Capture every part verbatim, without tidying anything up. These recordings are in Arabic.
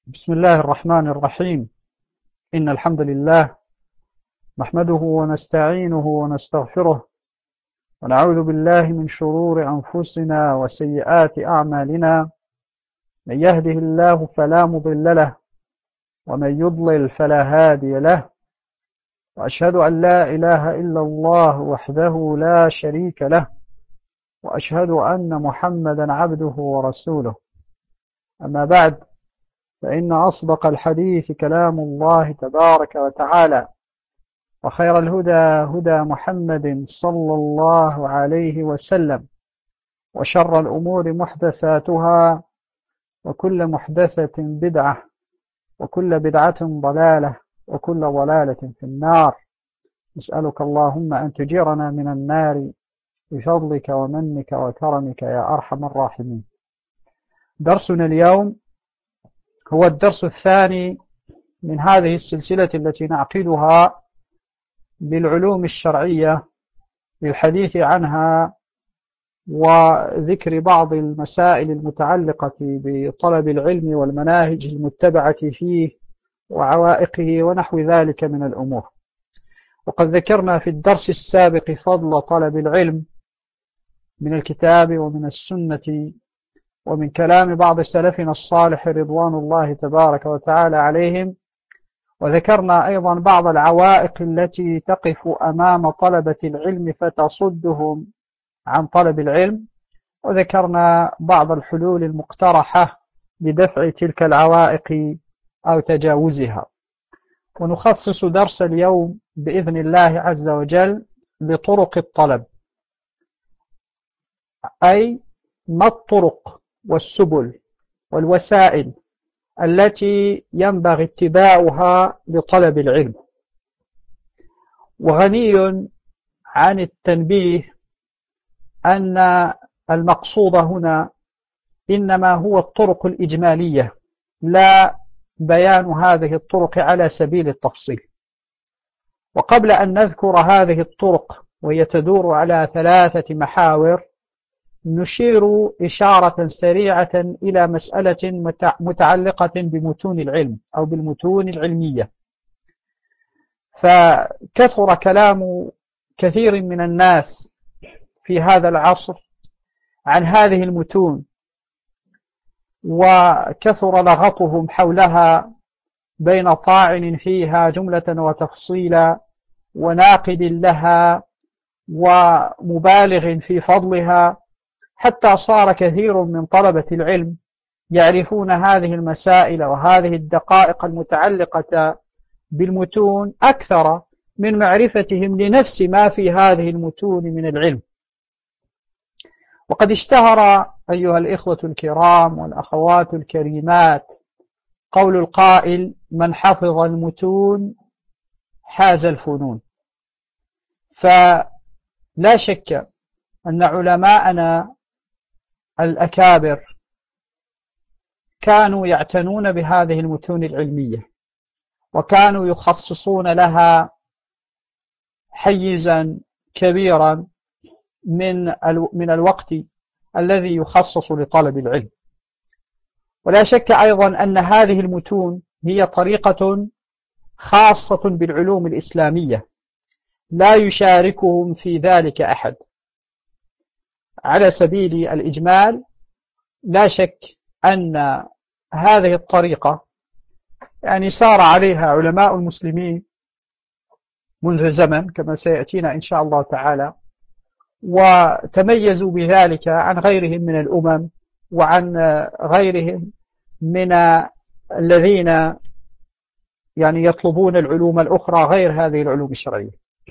بسم الله الرحمن الرحيم. إن الحمد لله نحمده ونستعينه ونستغفره ونعوذ بالله من شرور أنفسنا وسيئات أعمالنا. من يهده الله فلا مضل له ومن يضلل فلا هادي له، وأشهد أن لا إله إلا الله وحده لا شريك له، وأشهد أن محمدا عبده ورسوله. أما بعد، فإن أصدق الحديث كلام الله تبارك وتعالى، وخير الهدى هدى محمد صلى الله عليه وسلم، وشر الأمور محدثاتها، وكل محدثة بدعة، وكل بدعة ضلالة، وكل ضلالة في النار. نسألك اللهم أن تجيرنا من النار بفضلك ومنك وكرمك يا أرحم الراحمين. درسنا اليوم هو الدرس الثاني من هذه السلسلة التي نعقدها بالعلوم الشرعية للحديث عنها وذكر بعض المسائل المتعلقة بطلب العلم والمناهج المتبعة فيه وعوائقه ونحو ذلك من الأمور. وقد ذكرنا في الدرس السابق فضل طلب العلم من الكتاب ومن السنة ومن كلام بعض سلفنا الصالح رضوان الله تبارك وتعالى عليهم، وذكرنا أيضا بعض العوائق التي تقف أمام طلبة العلم فتصدهم عن طلب العلم، وذكرنا بعض الحلول المقترحة لدفع تلك العوائق أو تجاوزها. ونخصص درس اليوم بإذن الله عز وجل لطرق الطلب، أي ما الطرق والسبل والوسائل التي ينبغي اتباعها لطلب العلم. وغني عن التنبيه أن المقصود هنا إنما هو الطرق الإجمالية، لا بيان هذه الطرق على سبيل التفصيل. وقبل أن نذكر هذه الطرق وهي تدور على ثلاثة محاور، نشير إشارة سريعة إلى مسألة متعلقة بمتون العلم أو بالمتون العلمية. فكثر كلام كثير من الناس في هذا العصر عن هذه المتون، وكثر لغطهم حولها بين طاعن فيها جملة وتفصيلا وناقد لها ومبالغ في فضلها، حتى صار كثير من طلبة العلم يعرفون هذه المسائل وهذه الدقائق المتعلقة بالمتون أكثر من معرفتهم لنفس ما في هذه المتون من العلم. وقد اشتهر أيها الإخوة الكرام والأخوات الكريمات قول القائل: من حفظ المتون حاز الفنون. فلا شك أن علماءنا الأكابر كانوا يعتنون بهذه المتون العلمية، وكانوا يخصصون لها حيزا كبيرا من من الوقت الذي يخصص لطلب العلم. ولا شك أيضا أن هذه المتون هي طريقة خاصة بالعلوم الإسلامية لا يشاركهم في ذلك أحد. على سبيل الإجمال، لا شك أن هذه الطريقة يعني سار عليها علماء المسلمين منذ زمن كما سيأتينا إن شاء الله تعالى، وتميزوا بذلك عن غيرهم من الأمم وعن غيرهم من الذين يعني يطلبون العلوم الأخرى غير هذه العلوم الشرعية.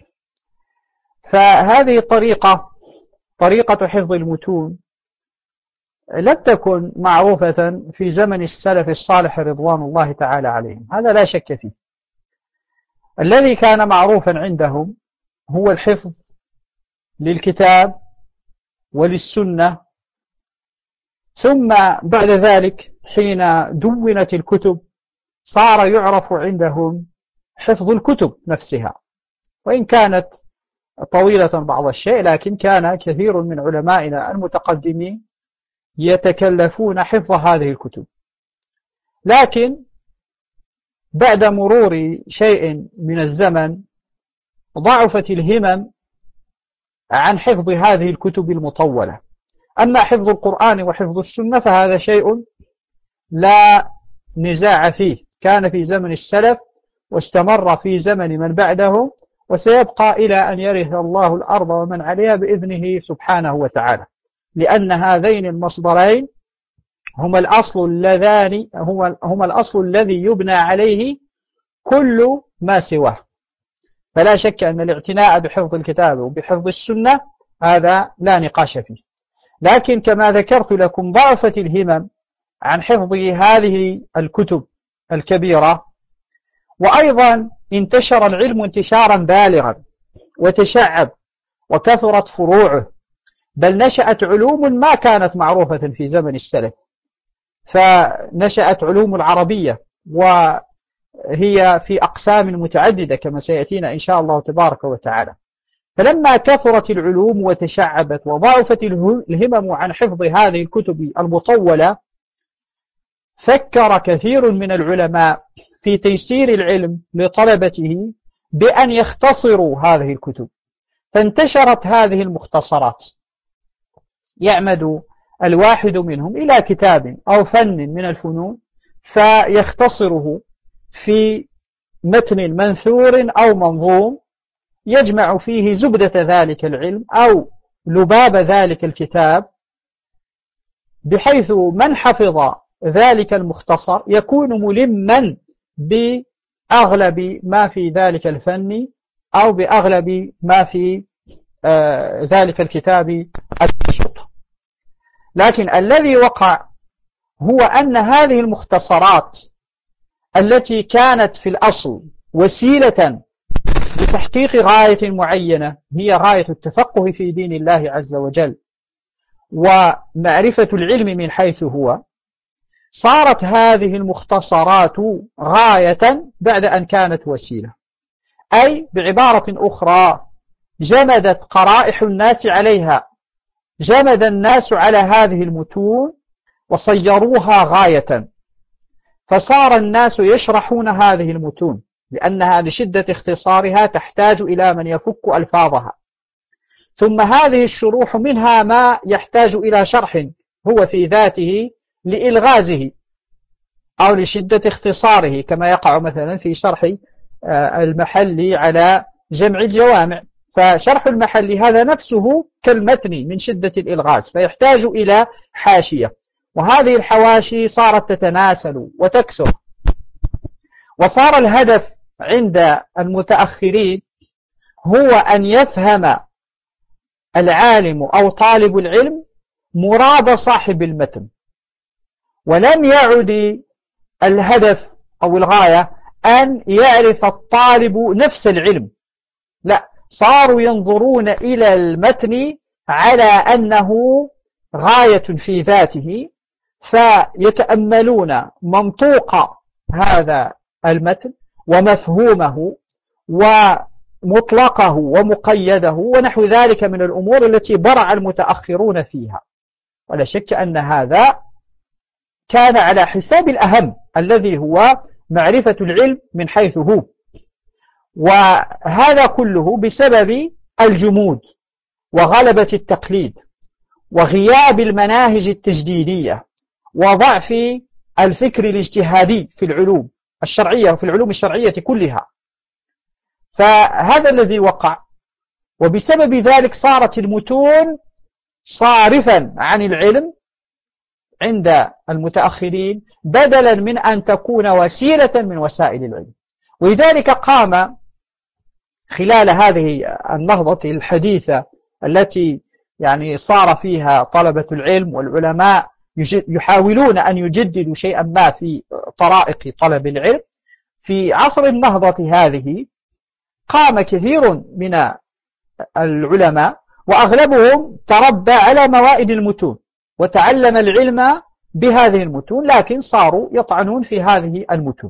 فهذه الطريقة، طريقة حفظ المتون، لم تكن معروفة في زمن السلف الصالح رضوان الله تعالى عليهم، هذا لا شك فيه. الذي كان معروفا عندهم هو الحفظ للكتاب وللسنة، ثم بعد ذلك حين دونت الكتب صار يعرف عندهم حفظ الكتب نفسها، وإن كانت طويلة بعض الشيء، لكن كان كثير من علمائنا المتقدمين يتكلفون حفظ هذه الكتب. لكن بعد مرور شيء من الزمن ضعفت الهمم عن حفظ هذه الكتب المطولة. أما حفظ القرآن وحفظ السنة فهذا شيء لا نزاع فيه، كان في زمن السلف واستمر في زمن من بعده، وسيبقى إلى أن يرث الله الأرض ومن عليها بإذنه سبحانه وتعالى، لأن هذين المصدرين هما الأصل اللذان هما الأصل الذي يبنى عليه كل ما سواه. فلا شك أن الاعتناء بحفظ الكتاب وبحفظ السنة هذا لا نقاش فيه. لكن كما ذكرت لكم ضعفت الهمم عن حفظ هذه الكتب الكبيرة، وأيضا انتشر العلم انتشارا بالغا وتشعب وكثرت فروعه، بل نشأت علوم ما كانت معروفة في زمن السلف. فنشأت علوم العربية وهي في أقسام متعددة كما سيأتينا إن شاء الله تبارك وتعالى. فلما كثرت العلوم وتشعبت وضعفت الهمم عن حفظ هذه الكتب المطولة، فكر كثير من العلماء في تيسير العلم لطلبته بأن يختصروا هذه الكتب، فانتشرت هذه المختصرات، يعمد الواحد منهم إلى كتاب أو فن من الفنون فيختصره في متن منثور أو منظوم يجمع فيه زبدة ذلك العلم أو لباب ذلك الكتاب، بحيث من حفظ ذلك المختصر يكون ملما بأغلب ما في ذلك الفن أو بأغلب ما في آه ذلك الكتاب المنشط. لكن الذي وقع هو أن هذه المختصرات التي كانت في الأصل وسيلة لتحقيق غاية معينة، هي غاية التفقه في دين الله عز وجل ومعرفة العلم من حيث هو، صارت هذه المختصرات غاية بعد أن كانت وسيلة. أي بعبارة أخرى جمدت قرائح الناس عليها، جمد الناس على هذه المتون وصيروها غاية، فصار الناس يشرحون هذه المتون لأنها لشدة اختصارها تحتاج إلى من يفك ألفاظها، ثم هذه الشروح منها ما يحتاج إلى شرح هو في ذاته لإلغازه أو لشدة اختصاره، كما يقع مثلا في شرح المحلي على جمع الجوامع، فشرح المحلي هذا نفسه كالمتن من شدة الإلغاز فيحتاج إلى حاشية، وهذه الحواشي صارت تتناسل وتكثر، وصار الهدف عند المتأخرين هو أن يفهم العالم أو طالب العلم مراد صاحب المتن، ولم يعد الهدف أو الغاية أن يعرف الطالب نفس العلم، لا، صاروا ينظرون إلى المتن على أنه غاية في ذاته، فيتأملون منطوق هذا المتن ومفهومه ومطلقه ومقيده ونحو ذلك من الأمور التي برع المتأخرون فيها. ولا شك أن هذا كان على حساب الأهم الذي هو معرفة العلم من حيث هو، وهذا كله بسبب الجمود وغلبة التقليد وغياب المناهج التجديدية وضعف الفكر الاجتهادي في العلوم الشرعية وفي العلوم الشرعية كلها. فهذا الذي وقع، وبسبب ذلك صارت المتون صارفا عن العلم عند المتأخرين بدلا من أن تكون وسيلة من وسائل العلم. ولذلك قام خلال هذه النهضة الحديثة التي يعني صار فيها طلبة العلم والعلماء يحاولون أن يجددوا شيئا ما في طرائق طلب العلم، في عصر النهضة هذه قام كثير من العلماء وأغلبهم تربى على موائد المتون وتعلم العلم بهذه المتون، لكن صاروا يطعنون في هذه المتون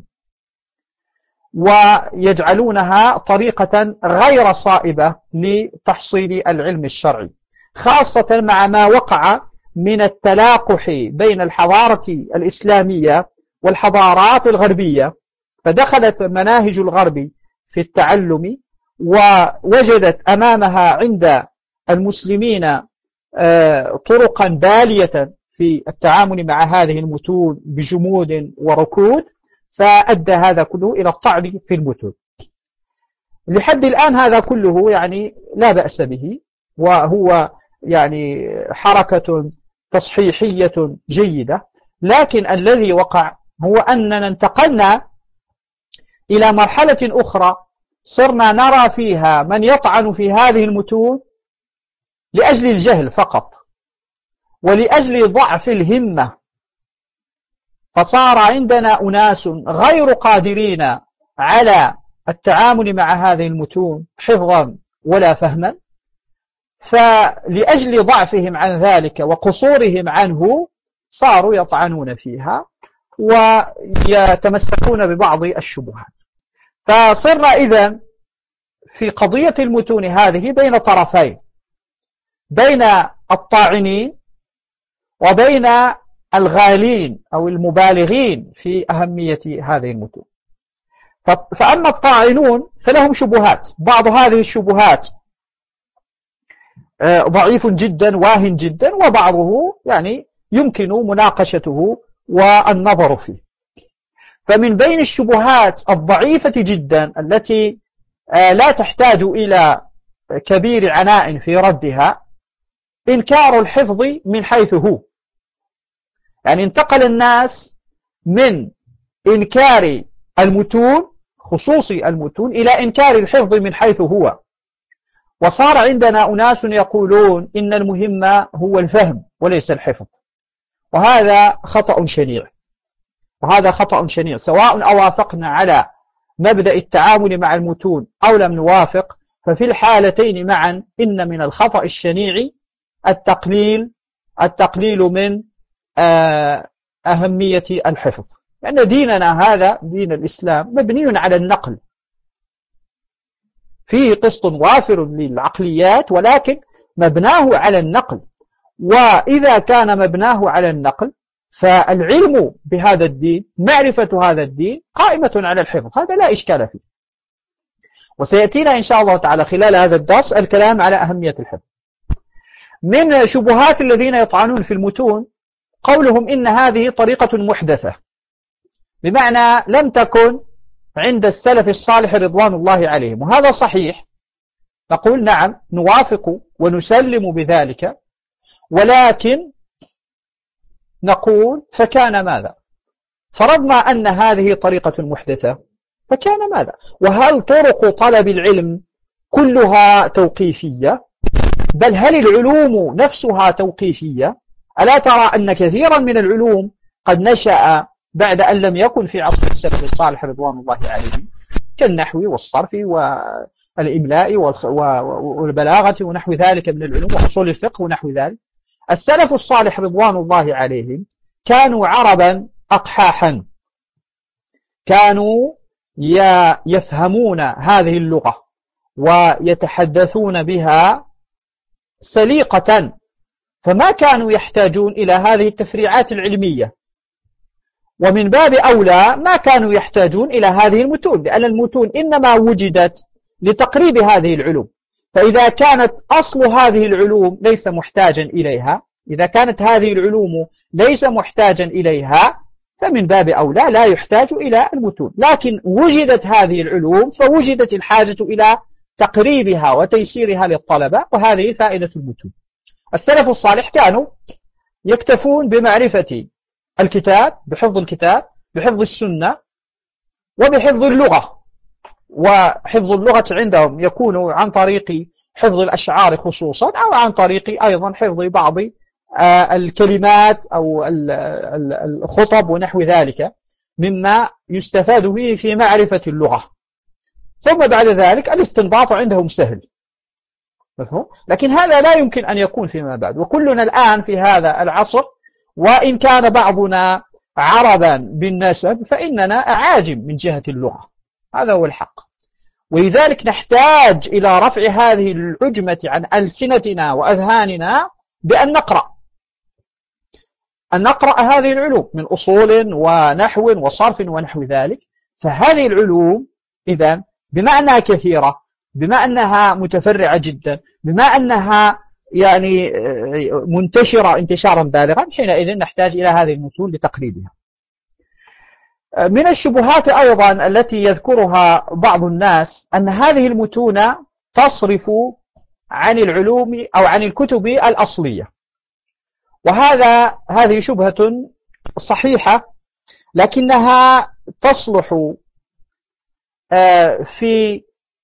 ويجعلونها طريقة غير صائبة لتحصيل العلم الشرعي، خاصة مع ما وقع من التلاقح بين الحضارة الإسلامية والحضارات الغربية، فدخلت مناهج الغرب في التعلم ووجدت أمامها عند المسلمين طرقا بالية في التعامل مع هذه المتون بجمود وركود، فأدى هذا كله إلى الطعن في المتون. لحد الآن هذا كله يعني لا بأس به، وهو يعني حركة تصحيحية جيدة، لكن الذي وقع هو أننا انتقلنا إلى مرحلة أخرى صرنا نرى فيها من يطعن في هذه المتون لأجل الجهل فقط ولأجل ضعف الهمة، فصار عندنا أناس غير قادرين على التعامل مع هذه المتون حفظا ولا فهما، فلأجل ضعفهم عن ذلك وقصورهم عنه صاروا يطعنون فيها ويتمسكون ببعض الشبهات. فصرنا إذن في قضية المتون هذه بين طرفين، بين الطاعنين وبين الغالين أو المبالغين في أهمية هذه المتون. فأما الطاعنون فلهم شبهات، بعض هذه الشبهات ضعيف جدا واهن جدا، وبعضه يعني يمكن مناقشته والنظر فيه. فمن بين الشبهات الضعيفة جدا التي لا تحتاج إلى كبير عناء في ردها إنكار الحفظ من حيث هو. يعني انتقل الناس من إنكار المتون خصوصي المتون إلى إنكار الحفظ من حيث هو، وصار عندنا أناس يقولون إن المهم هو الفهم وليس الحفظ، وهذا خطأ شنيع، وهذا خطأ شنيع سواء أوافقنا على مبدأ التعامل مع المتون أو لم نوافق، ففي الحالتين معا إن من الخطأ الشنيع التقليل التقليل من أهمية الحفظ، لأن ديننا هذا دين الإسلام مبني على النقل، فيه قسط وافر للعقليات ولكن مبناه على النقل، وإذا كان مبناه على النقل فالعلم بهذا الدين معرفة هذا الدين قائمة على الحفظ، هذا لا إشكال فيه. وسيأتينا إن شاء الله تعالى خلال هذا الدرس الكلام على أهمية الحفظ. من شبهات الذين يطعنون في المتون قولهم إن هذه طريقة محدثة، بمعنى لم تكن عند السلف الصالح رضوان الله عليهم، وهذا صحيح، نقول نعم نوافق ونسلم بذلك، ولكن نقول فكان ماذا؟ فرضنا أن هذه طريقة محدثة فكان ماذا؟ وهل طرق طلب العلم كلها توقيفية؟ بل هل العلوم نفسها توقيفية؟ ألا ترى أن كثيرا من العلوم قد نشأ بعد أن لم يكن في عصر السلف الصالح رضوان الله عليهم، كالنحو والصرف والإملاء والبلاغة ونحو ذلك من العلوم وأصول الفقه ونحو ذلك. السلف الصالح رضوان الله عليهم كانوا عربا أقحاحا، كانوا يفهمون هذه اللغة ويتحدثون بها سليقة، فما كانوا يحتاجون إلى هذه التفريعات العلمية، ومن باب أولى ما كانوا يحتاجون إلى هذه المتون، لأن المتون إنما وجدت لتقريب هذه العلوم. فإذا كانت أصل هذه العلوم ليس محتاجا إليها، إذا كانت هذه العلوم ليس محتاجا إليها فمن باب أولى لا يحتاج إلى المتون، لكن وجدت هذه العلوم فوجدت الحاجة إلى تقريبها وتيسيرها للطلبة، وهذه فائدة المتون. السلف الصالح كانوا يكتفون بمعرفة الكتاب، بحفظ الكتاب، بحفظ السنة، وبحفظ اللغة، وحفظ اللغة عندهم يكون عن طريق حفظ الأشعار خصوصا، أو عن طريق أيضا حفظ بعض الكلمات أو الخطب ونحو ذلك مما يستفاد به في معرفة اللغة. ثم بعد ذلك الاستنباط عندهم سهل، مفهوم؟ لكن هذا لا يمكن أن يكون فيما بعد، وكلنا الآن في هذا العصر وإن كان بعضنا عربا بالنسب فإننا أعاجم من جهة اللغة، هذا هو الحق. ولذلك نحتاج إلى رفع هذه العجمة عن ألسنتنا وأذهاننا بأن نقرأ. أن نقرأ هذه العلوم من أصول ونحو وصرف ونحو ذلك. فهذه العلوم إذن بما أنها كثيرة، بما أنها متفرعة جدا، بما أنها يعني منتشرة انتشارا بالغا، حينئذ نحتاج إلى هذه المتون لتقريبها. من الشبهات أيضا التي يذكرها بعض الناس أن هذه المتون تصرف عن العلوم أو عن الكتب الأصلية، وهذا هذه شبهة صحيحة، لكنها تصلح في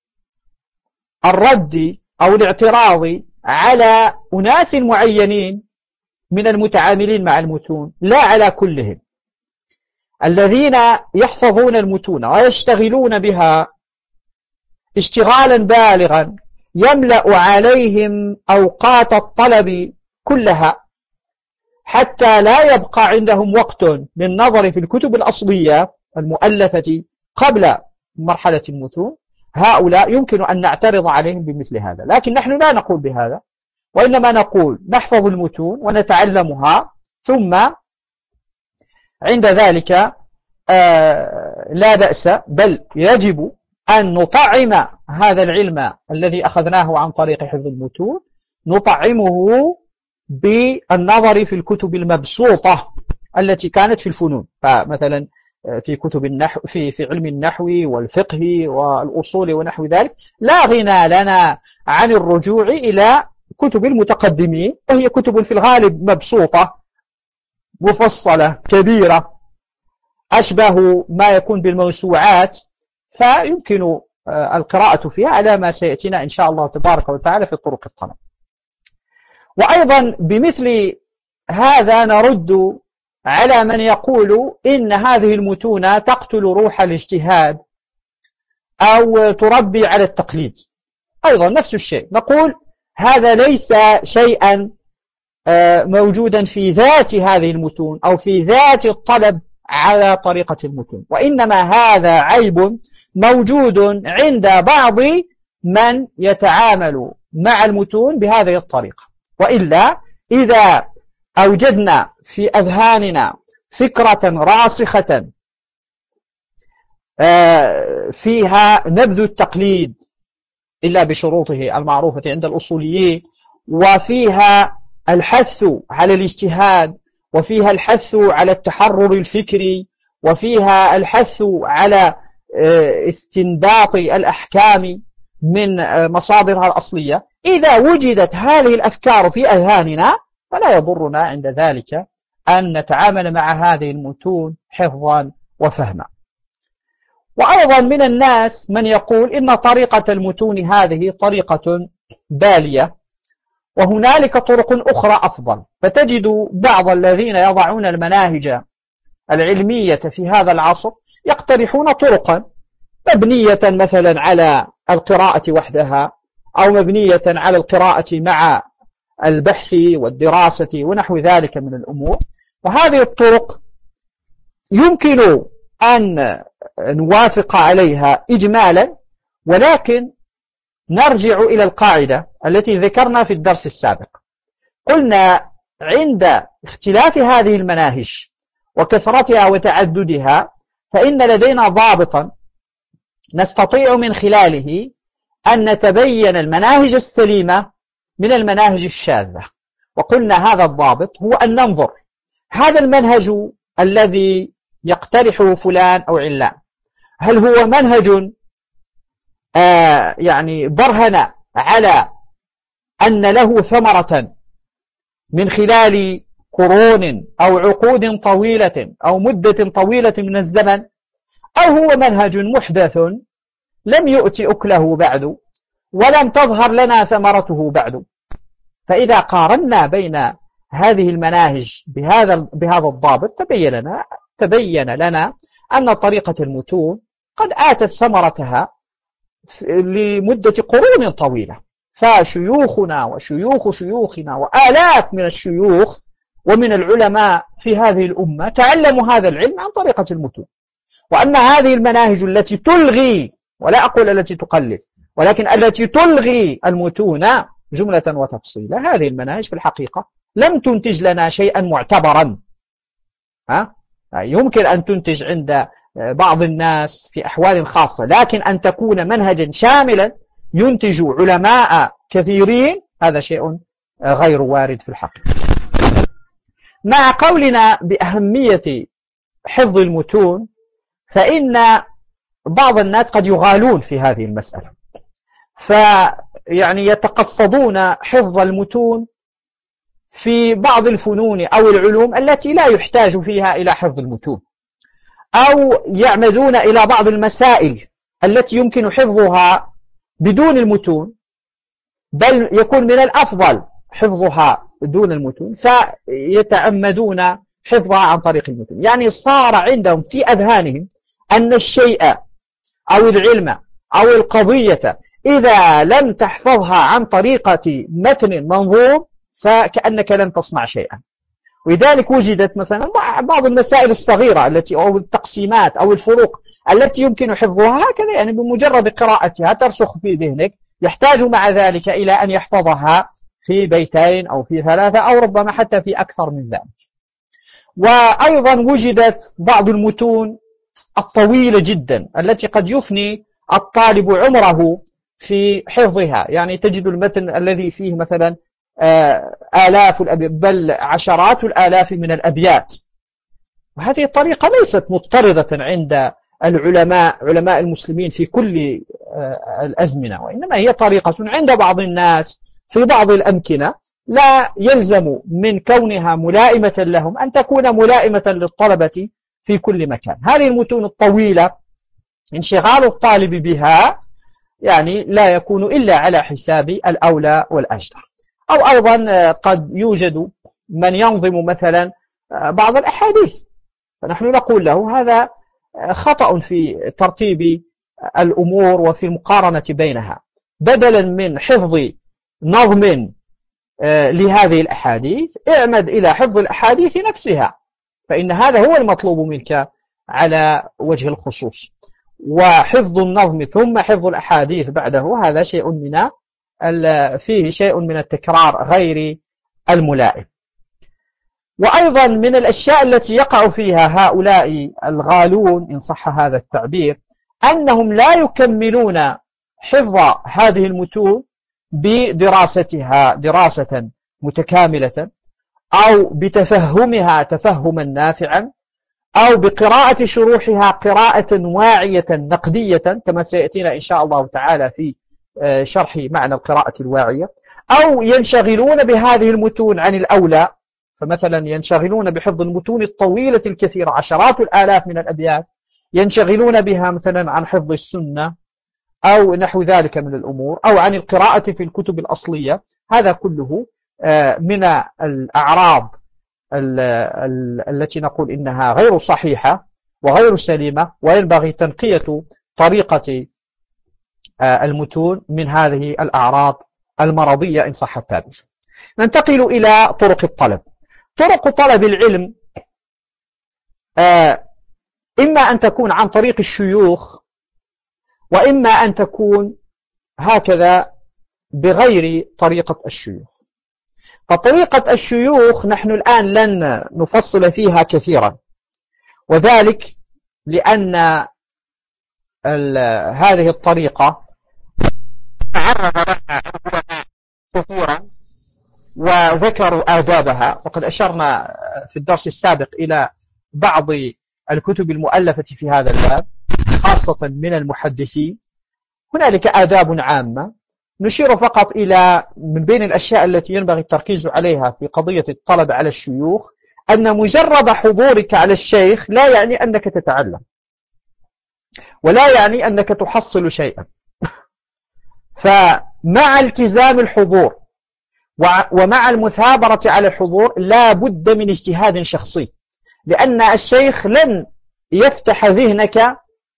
الرد أو الاعتراض على أناس معينين من المتعاملين مع المتون، لا على كلهم. الذين يحفظون المتون ويشتغلون بها اشتغالا بالغا يملأ عليهم أوقات الطلب كلها حتى لا يبقى عندهم وقت للنظر في الكتب الأصلية المؤلفة قبل مرحلة المتون، هؤلاء يمكن أن نعترض عليهم بمثل هذا. لكن نحن لا نقول بهذا، وإنما نقول نحفظ المتون ونتعلمها، ثم عند ذلك آه لا بأس، بل يجب أن نطعم هذا العلم الذي أخذناه عن طريق حفظ المتون، نطعمه بالنظر في الكتب المبسوطة التي كانت في الفنون. فمثلا في كتب النحو، في في علم النحو والفقه والأصول ونحو ذلك، لا غنى لنا عن الرجوع إلى كتب المتقدمين، وهي كتب في الغالب مبسوطة مفصلة كبيرة أشبه ما يكون بالموسوعات، فيمكن القراءة فيها على ما سيأتينا إن شاء الله تبارك وتعالى في طرق الطلب. وأيضا بمثل هذا نرد على من يقول إن هذه المتون تقتل روح الاجتهاد أو تربي على التقليد. أيضا نفس الشيء، نقول هذا ليس شيئا موجودا في ذات هذه المتون أو في ذات الطلب على طريقة المتون، وإنما هذا عيب موجود عند بعض من يتعامل مع المتون بهذه الطريقة. وإلا إذا أوجدنا في أذهاننا فكرة راسخة فيها نبذ التقليد إلا بشروطه المعروفة عند الأصوليين، وفيها الحث على الاجتهاد، وفيها الحث على التحرر الفكري، وفيها الحث على استنباط الأحكام من مصادرها الأصلية، إذا وجدت هذه الأفكار في أذهاننا فلا يضرنا عند ذلك أن نتعامل مع هذه المتون حفظا وفهما. وأيضا من الناس من يقول إن طريقة المتون هذه طريقة بالية، وهنالك طرق أخرى أفضل. فتجد بعض الذين يضعون المناهج العلمية في هذا العصر يقترحون طرقا مبنية مثلا على القراءة وحدها، أو مبنية على القراءة مع البحث والدراسة ونحو ذلك من الأمور. وهذه الطرق يمكن أن نوافق عليها إجمالا، ولكن نرجع إلى القاعدة التي ذكرنا في الدرس السابق. قلنا عند اختلاف هذه المناهج وكثرتها وتعددها، فإن لدينا ضابطا نستطيع من خلاله أن نتبين المناهج السليمة من المناهج الشاذة. وقلنا هذا الضابط هو أن ننظر هذا المنهج الذي يقترحه فلان أو علان، هل هو منهج آه يعني برهن على أن له ثمرة من خلال قرون أو عقود طويلة أو مدة طويلة من الزمن، أو هو منهج محدث لم يؤتي أكله بعد ولم تظهر لنا ثمرته بعد. فإذا قارنا بين هذه المناهج بهذا بهذا الضابط تبين لنا تبين لنا أن طريقة المتون قد آتت ثمرتها لمدة قرون طويلة، فشيوخنا وشيوخ شيوخنا وآلاف من الشيوخ ومن العلماء في هذه الأمة تعلموا هذا العلم عن طريقة المتون. وأما هذه المناهج التي تلغي، ولا أقول التي تقلل، ولكن التي تلغي المتون جملة وتفصيلا، هذه المناهج في الحقيقة لم تنتج لنا شيئا معتبرا يمكن أن تنتج عند بعض الناس في أحوال خاصة، لكن أن تكون منهجا شاملا ينتج علماء كثيرين هذا شيء غير وارد في الحقيقة. مع قولنا بأهمية حفظ المتون، فإن بعض الناس قد يغالون في هذه المسألة، فيعني يتقصدون حفظ المتون في بعض الفنون أو العلوم التي لا يحتاج فيها إلى حفظ المتون، أو يعمدون إلى بعض المسائل التي يمكن حفظها بدون المتون، بل يكون من الأفضل حفظها دون المتون، فيتعمدون حفظها عن طريق المتون. يعني صار عندهم في أذهانهم أن الشيء أو العلم أو القضية إذا لم تحفظها عن طريقة متن منظوم فكأنك لم تصنع شيئا. ولذلك وجدت مثلا بعض المسائل الصغيرة التي أو التقسيمات أو الفروق التي يمكن حفظها هكذا، يعني بمجرد قراءتها ترسخ في ذهنك، يحتاج مع ذلك إلى أن يحفظها في بيتين أو في ثلاثة أو ربما حتى في أكثر من ذلك. وأيضا وجدت بعض المتون الطويلة جدا التي قد يفني الطالب عمره في حفظها، يعني تجد المتن الذي فيه مثلا آلاف بل عشرات الآلاف من الأبيات، وهذه الطريقة ليست مضطردة عند العلماء علماء المسلمين في كل الأزمنة، وإنما هي طريقة عند بعض الناس في بعض الأمكنة، لا يلزم من كونها ملائمة لهم أن تكون ملائمة للطلبة في كل مكان. هذه المتون الطويلة انشغال الطالب بها يعني لا يكون إلا على حساب الأولى والأجدر. أو أيضا قد يوجد من ينظم مثلا بعض الأحاديث، فنحن نقول له هذا خطأ في ترتيب الأمور وفي المقارنة بينها، بدلا من حفظ نظم لهذه الأحاديث اعمد إلى حفظ الأحاديث نفسها، فإن هذا هو المطلوب منك على وجه الخصوص. وحفظ النظم ثم حفظ الأحاديث بعده هذا شيء من فيه شيء من التكرار غير الملائم. وأيضا من الأشياء التي يقع فيها هؤلاء الغالون إن صح هذا التعبير أنهم لا يكملون حفظ هذه المتون بدراستها دراسة متكاملة، أو بتفهمها تفهما نافعا، أو بقراءة شروحها قراءة واعية نقدية كما سيأتينا إن شاء الله تعالى في شرح معنى القراءة الواعية، أو ينشغلون بهذه المتون عن الأولى، فمثلا ينشغلون بحفظ المتون الطويلة الكثيرة عشرات الآلاف من الأبيات، ينشغلون بها مثلا عن حفظ السنة أو نحو ذلك من الأمور، أو عن القراءة في الكتب الأصلية. هذا كله من الأعراض التي نقول إنها غير صحيحة وغير سليمة، وينبغي تنقية طريقة المتون من هذه الأعراض المرضية إن صح التعبير. ننتقل إلى طرق الطلب. طرق طلب العلم إما أن تكون عن طريق الشيوخ، وإما أن تكون هكذا بغير طريقة الشيوخ. فطريقة الشيوخ نحن الآن لن نفصل فيها كثيرا، وذلك لأن هذه الطريقة تعرض لها كثيرا وذكروا آدابها، وقد أشرنا في الدرس السابق إلى بعض الكتب المؤلفة في هذا الباب خاصة من المحدثين. هنالك آداب عامة نشير فقط إلى من بين الأشياء التي ينبغي التركيز عليها في قضية الطلب على الشيوخ أن مجرد حضورك على الشيخ لا يعني أنك تتعلم، ولا يعني أنك تحصل شيئا. فمع التزام الحضور ومع المثابرة على الحضور لا بد من اجتهاد شخصي، لأن الشيخ لن يفتح ذهنك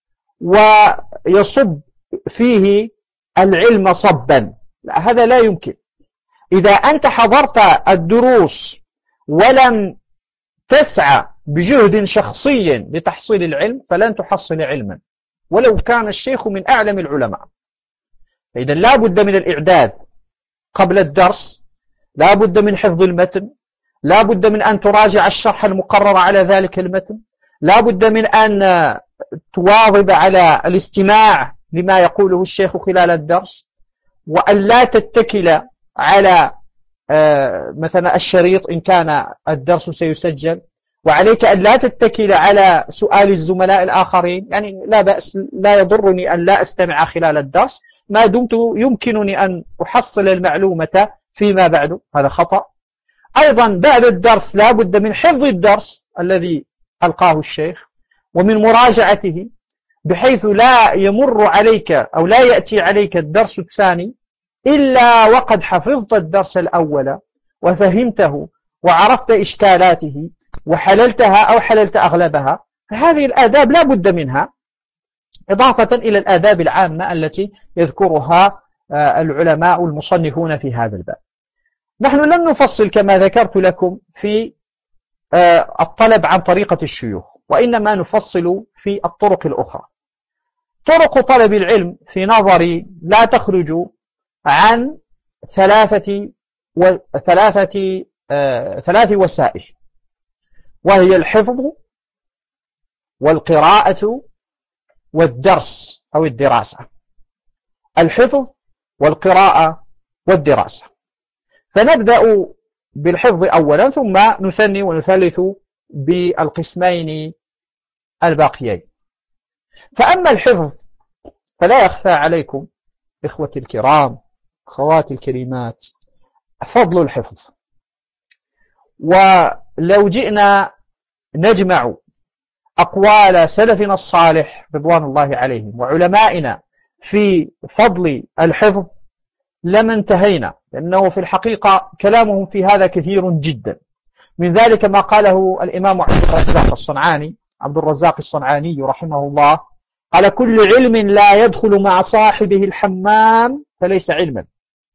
ويصب فيه العلم صبا، لا هذا لا يمكن. إذا أنت حضرت الدروس ولم تسعى بجهد شخصي لتحصيل العلم فلن تحصل علما ولو كان الشيخ من أعلم العلماء. إذا لا بد من الإعداد قبل الدرس، لا بد من حفظ المتن، لا بد من أن تراجع الشرح المقرر على ذلك المتن، لا بد من أن تواظب على الاستماع لما يقوله الشيخ خلال الدرس، وأن لا تتكل على مثلا الشريط إن كان الدرس سيسجل، وعليك أن لا تتكل على سؤال الزملاء الآخرين. يعني لا بأس، لا يضرني أن لا أستمع خلال الدرس ما دمت يمكنني أن أحصل المعلومة فيما بعد. هذا خطأ. أيضا بعد الدرس لا بد من حفظ الدرس الذي ألقاه الشيخ ومن مراجعته، بحيث لا يمر عليك أو لا يأتي عليك الدرس الثاني إلا وقد حفظت الدرس الأول وفهمته وعرفت إشكالاته وحللتها أو حللت أغلبها. فهذه الآداب لا بد منها، إضافة إلى الآداب العامة التي يذكرها العلماء المصنفون في هذا الباب. نحن لن نفصل كما ذكرت لكم في الطلب عن طريقة الشيوخ، وإنما نفصل في الطرق الأخرى. طرق طلب العلم في نظري لا تخرج عن ثلاثة و... ثلاثة آه... ثلاث وسائل، وهي الحفظ والقراءة والدرس أو الدراسة. الحفظ والقراءة والدراسة. فنبدأ بالحفظ أولا، ثم نثني ونثلث بالقسمين الباقيين. فأما الحفظ فلا يخفى عليكم إخوتي الكرام أخواتي الكريمات فضل الحفظ. ولو جئنا نجمع أقوال سلفنا الصالح رضوان الله عليهم وعلمائنا في فضل الحفظ لما انتهينا، لأنه في الحقيقة كلامهم في هذا كثير جدا. من ذلك ما قاله الإمام عبد الرزاق الصنعاني عبد الرزاق الصنعاني رحمه الله، قال: كل علم لا يدخل مع صاحبه الحمام فليس علما.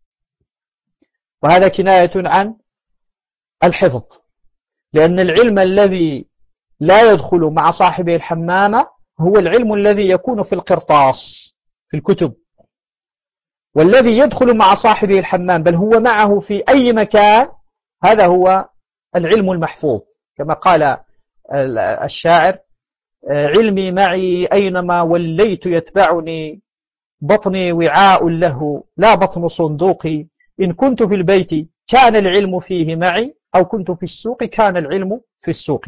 وهذا كناية عن الحفظ، لأن العلم الذي لا يدخل مع صاحبه الحمام هو العلم الذي يكون في القرطاس في الكتب، والذي يدخل مع صاحبه الحمام بل هو معه في أي مكان هذا هو العلم المحفوظ. كما قال الشاعر: علمي معي أينما وليت يتبعني، بطني وعاء له لا بطن صندوقي، إن كنت في البيت كان العلم فيه معي، أو كنت في السوق كان العلم في السوق.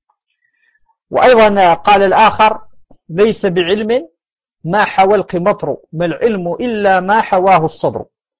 وأيضا قال الآخر: ليس بعلم ما حوى القمطر، ما العلم إلا ما حواه الصدر.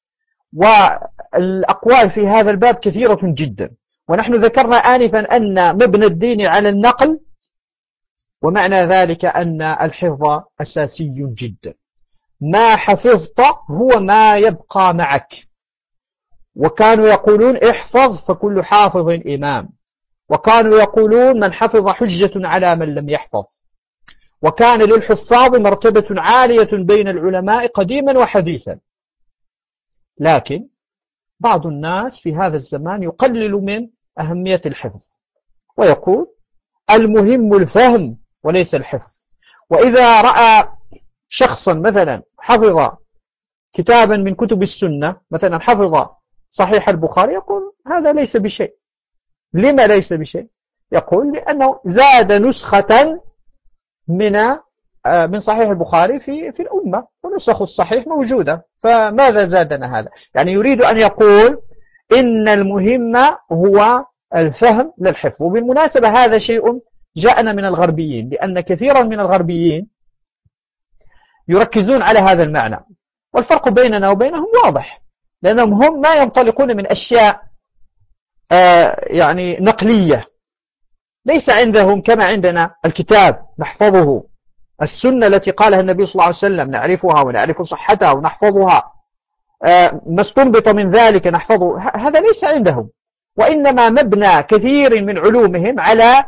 والأقوال في هذا الباب كثيرة جدا، ونحن ذكرنا آنفا أن مبنى الدين على النقل، ومعنى ذلك أن الحفظ أساسي جدا. ما حفظت هو ما يبقى معك. وكانوا يقولون: احفظ فكل حافظ إمام. وكانوا يقولون: من حفظ حجة على من لم يحفظ. وكان للحفاظ مرتبة عالية بين العلماء قديما وحديثا. لكن بعض الناس في هذا الزمان يقلل من أهمية الحفظ، ويقول: المهم الفهم وليس الحفظ. وإذا رأى شخصا مثلا حفظ كتابا من كتب السنة، مثلا حفظ صحيح البخاري، يقول: هذا ليس بشيء. لما ليس بشيء؟ يقول: لأنه زاد نسخة من من صحيح البخاري في في الأمة، ونسخ الصحيح موجودة، فماذا زادنا هذا؟ يعني يريد أن يقول إن المهم هو الفهم للحفظ. وبالمناسبة هذا شيء جاءنا من الغربيين، لأن كثيرا من الغربيين يركزون على هذا المعنى، والفرق بيننا وبينهم واضح، لأنهم هم ما ينطلقون من أشياء آه يعني نقلية، ليس عندهم كما عندنا الكتاب نحفظه، السنة التي قالها النبي صلى الله عليه وسلم نعرفها ونعرف صحتها ونحفظها، آه ما استنبط من ذلك نحفظه. هذا ليس عندهم، وإنما مبنى كثير من علومهم على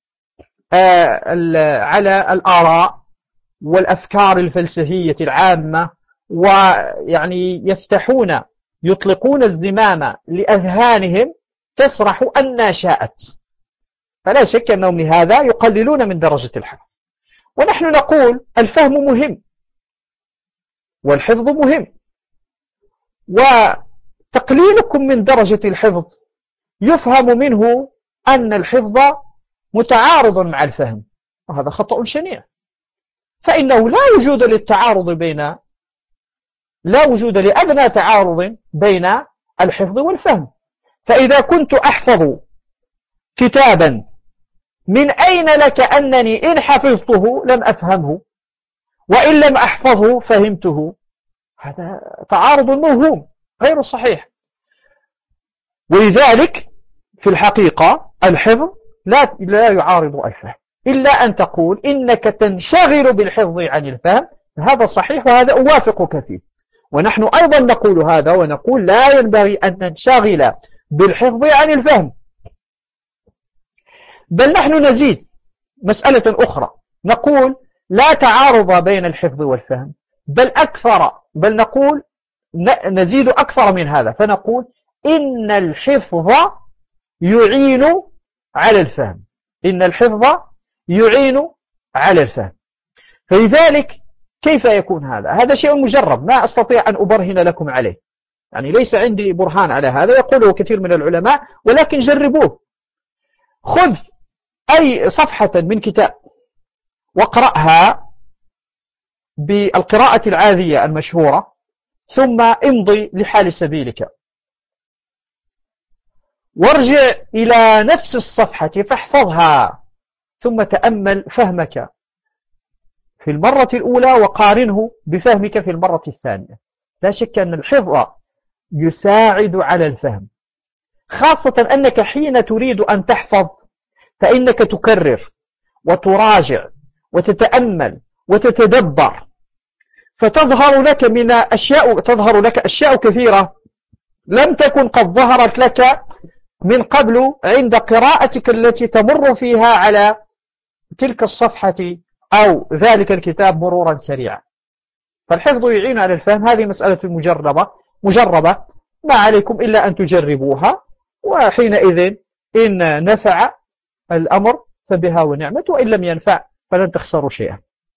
آه على الآراء والأفكار الفلسفية العامة، ويعني يفتحون يطلقون الزمام لأذهانهم تسرح أن شاءت. فلا شك أنهم لهذا يقللون من درجة الحفظ. ونحن نقول: الفهم مهم والحفظ مهم، وتقليلكم من درجة الحفظ يفهم منه أن الحفظ متعارض مع الفهم، وهذا خطأ شنيع، فإنه لا وجود للتعارض بين لا وجود لأدنى تعارض بين الحفظ والفهم. فإذا كنت أحفظ كتابا، من أين لك أنني إن حفظته لم أفهمه، وإن لم أحفظه فهمته؟ هذا تعارض موهوم غير صحيح. ولذلك في الحقيقة الحفظ لا لا يعارض الفهم، إلا أن تقول إنك تنشغل بالحفظ عن الفهم، هذا صحيح وهذا أوافقك فيه. ونحن أيضا نقول هذا، ونقول لا ينبغي أن ننشغل بالحفظ عن الفهم، بل نحن نزيد مسألة أخرى، نقول لا تعارض بين الحفظ والفهم، بل أكثر، بل نقول نزيد أكثر من هذا، فنقول إن الحفظ يعين على الفهم، إن الحفظ يعين على الفهم. فلذلك كيف يكون هذا؟ هذا شيء مجرب، ما أستطيع أن أبرهن لكم عليه، يعني ليس عندي برهان على هذا، يقوله كثير من العلماء، ولكن جربوه. خذ أي صفحة من كتاب واقرأها بالقراءة العادية المشهورة، ثم امضي لحال سبيلك، وارجع إلى نفس الصفحة فاحفظها، ثم تأمل فهمك في المرة الأولى وقارنه بفهمك في المرة الثانية. لا شك أن الحفظ يساعد على الفهم، خاصة أنك حين تريد أن تحفظ فإنك تكرر وتراجع وتتأمل وتتدبر، فتظهر لك من أشياء تظهر لك أشياء كثيرة لم تكن قد ظهرت لك من قبل عند قراءتك التي تمر فيها على تلك الصفحة أو ذلك الكتاب مرورا سريعا. فالحفظ يعين على الفهم، هذه مسألة مجربة مجربة ما عليكم إلا أن تجربوها، وحينئذ إن نفع الأمر فبها ونعمت، وإن لم ينفع فلن تخسروا شيئا.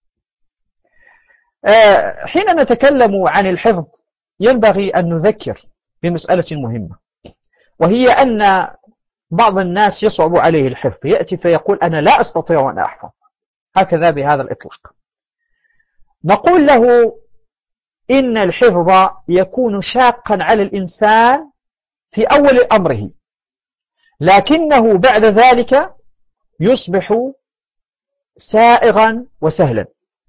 حين نتكلم عن الحفظ ينبغي أن نذكر بمسألة مهمة، وهي أن بعض الناس يصعب عليه الحفظ، يأتي فيقول أنا لا أستطيع أن أحفظ، هكذا بهذا الإطلاق. نقول له إن الحفظ يكون شاقا على الإنسان في أول أمره، لكنه بعد ذلك يصبح سائغا وسهلا،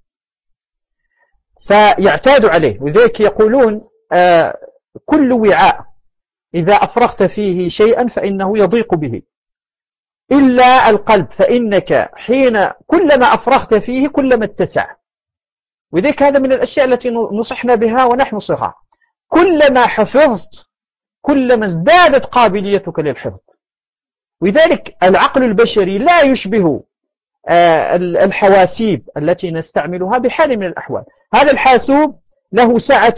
فيعتاد عليه. وذلك يقولون آه كل وعاء إذا أفرغت فيه شيئا فإنه يضيق به، إلا القلب، فإنك حين كلما أفرغت فيه كلما اتسع. وذلك هذا من الأشياء التي نصحنا بها ونحن صغار، كلما حفظت كلما ازدادت قابليتك للحفظ. وذلك العقل البشري لا يشبه الحواسيب التي نستعملها بحال من الأحوال. هذا الحاسوب له سعة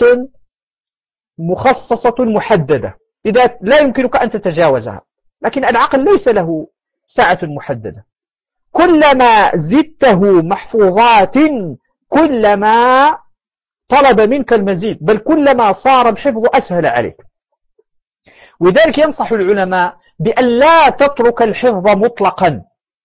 مخصصة محددة إذا لا يمكنك أن تتجاوزها، لكن العقل ليس له سعة محددة. كلما زدته محفوظات كلما طلب منك المزيد، بل كلما صار الحفظ أسهل عليك. وذلك ينصح العلماء بأن لا تترك الحفظ مطلقا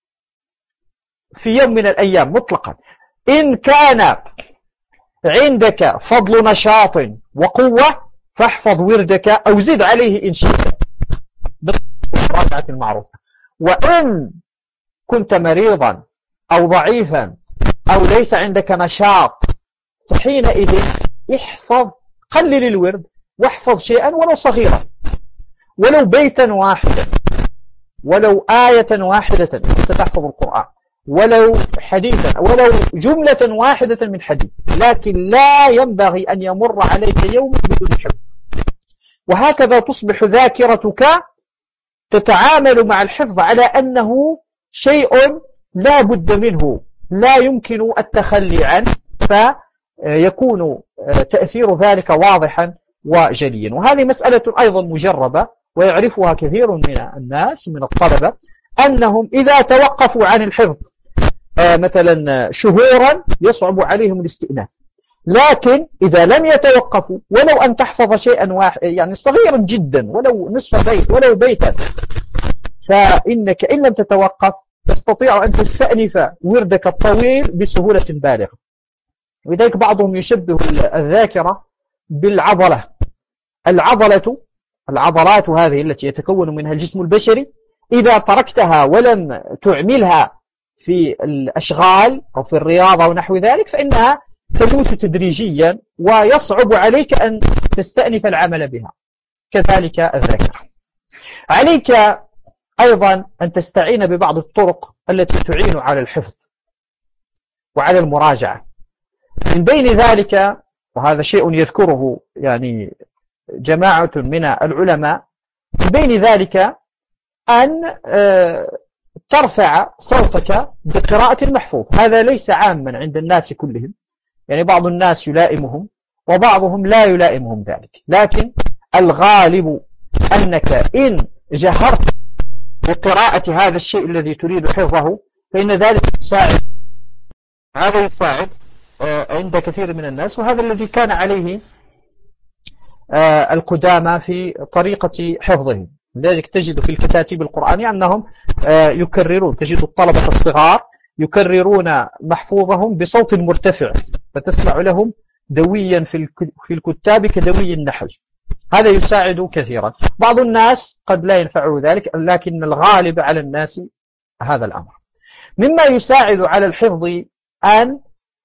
في يوم من الأيام مطلقا. إن كان عندك فضل نشاط وقوة فاحفظ وردك أو زد عليه إن شئت بالراجعة المعروفة. وإن كنت مريضا أو ضعيفا أو ليس عندك نشاط فحينئذ احفظ، قلل الورد واحفظ شيئا ولو صغيرا، ولو بيتا واحدا، ولو آية واحدة كنت تحفظ القرآن، ولو حديثا، ولو جملة واحدة من حديث، لكن لا ينبغي أن يمر عليك يوم بدون حفظ. وهكذا تصبح ذاكرتك تتعامل مع الحفظ على أنه شيء لا بد منه، لا يمكن التخلي عنه، فيكون تأثير ذلك واضحا وجليا. وهذه مسألة أيضا مجربة ويعرفها كثير من الناس من الطلبة، أنهم إذا توقفوا عن الحفظ مثلا شهورا يصعب عليهم الاستئناف، لكن إذا لم يتوقفوا ولو أن تحفظ شيئا واحد يعني صغيرا جدا ولو نصف بيت ولو بيتا، فإنك إن لم تتوقف تستطيع أن تستأنف وردك الطويل بسهولة بالغة. ولذلك بعضهم يشبه الذاكرة بالعضلة. العضلة العضلات هذه التي يتكون منها الجسم البشري إذا تركتها ولم تعملها في الأشغال أو في الرياضة ونحو ذلك فإنها تموت تدريجيا ويصعب عليك أن تستأنف العمل بها. كذلك الذاكرة. عليك أيضا أن تستعين ببعض الطرق التي تعين على الحفظ وعلى المراجعة. من بين ذلك، وهذا شيء يذكره يعني جماعة من العلماء، من بين ذلك أن ترفع صوتك بقراءة المحفوظ. هذا ليس عاما عند الناس كلهم، يعني بعض الناس يلائمهم وبعضهم لا يلائمهم ذلك، لكن الغالب أنك إن جهرت بقراءة هذا الشيء الذي تريد حفظه فإن ذلك يساعد. هذا يساعد عند كثير من الناس، وهذا الذي كان عليه القدامى في طريقة حفظهم. لذلك تجد في الكتاتيب القرآنية أنهم يكررون، تجد الطلبة الصغار يكررون محفوظهم بصوت مرتفع، فتسمع لهم دويا في الكتاب كدوي النحل. هذا يساعد كثيرا. بعض الناس قد لا ينفعه ذلك، لكن الغالب على الناس هذا الأمر. مما يساعد على الحفظ أن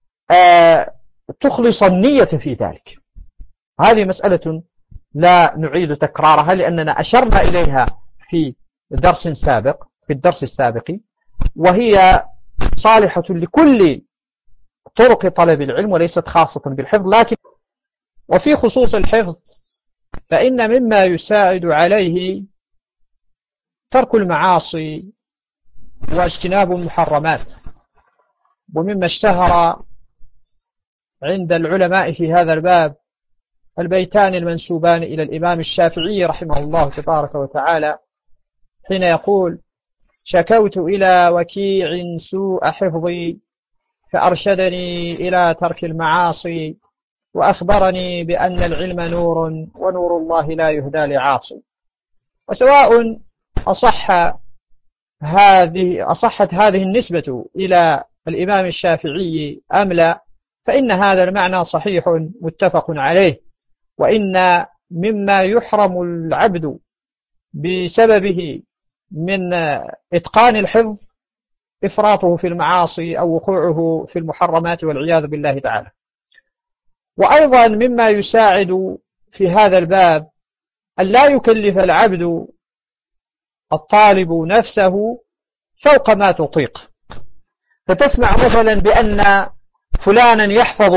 تخلص النية في ذلك. هذه مسألة لا نعيد تكرارها لأننا أشرنا إليها في درس سابق في الدرس السابق، وهي صالحة لكل طرق طلب العلم وليست خاصة بالحفظ. لكن وفي خصوص الحفظ فإن مما يساعد عليه ترك المعاصي واجتناب المحرمات. ومما اشتهر عند العلماء في هذا الباب البيتان المنسوبان إلى الإمام الشافعي رحمه الله تبارك وتعالى، حين يقول: شكوت إلى وكيع سوء حفظي فأرشدني إلى ترك المعاصي وأخبرني بأن العلم نور ونور الله لا يهدى لعاصي. وسواء أصح هذه أصحت هذه النسبة إلى الإمام الشافعي أم لا، فإن هذا المعنى صحيح متفق عليه. وإن مما يحرم العبد بسببه من إتقان الحفظ إفراطه في المعاصي أو وقوعه في المحرمات والعياذ بالله تعالى. وأيضا مما يساعد في هذا الباب أن لا يكلف العبد الطالب نفسه فوق ما تطيق. فتسمع مثلا بأن فلانا يحفظ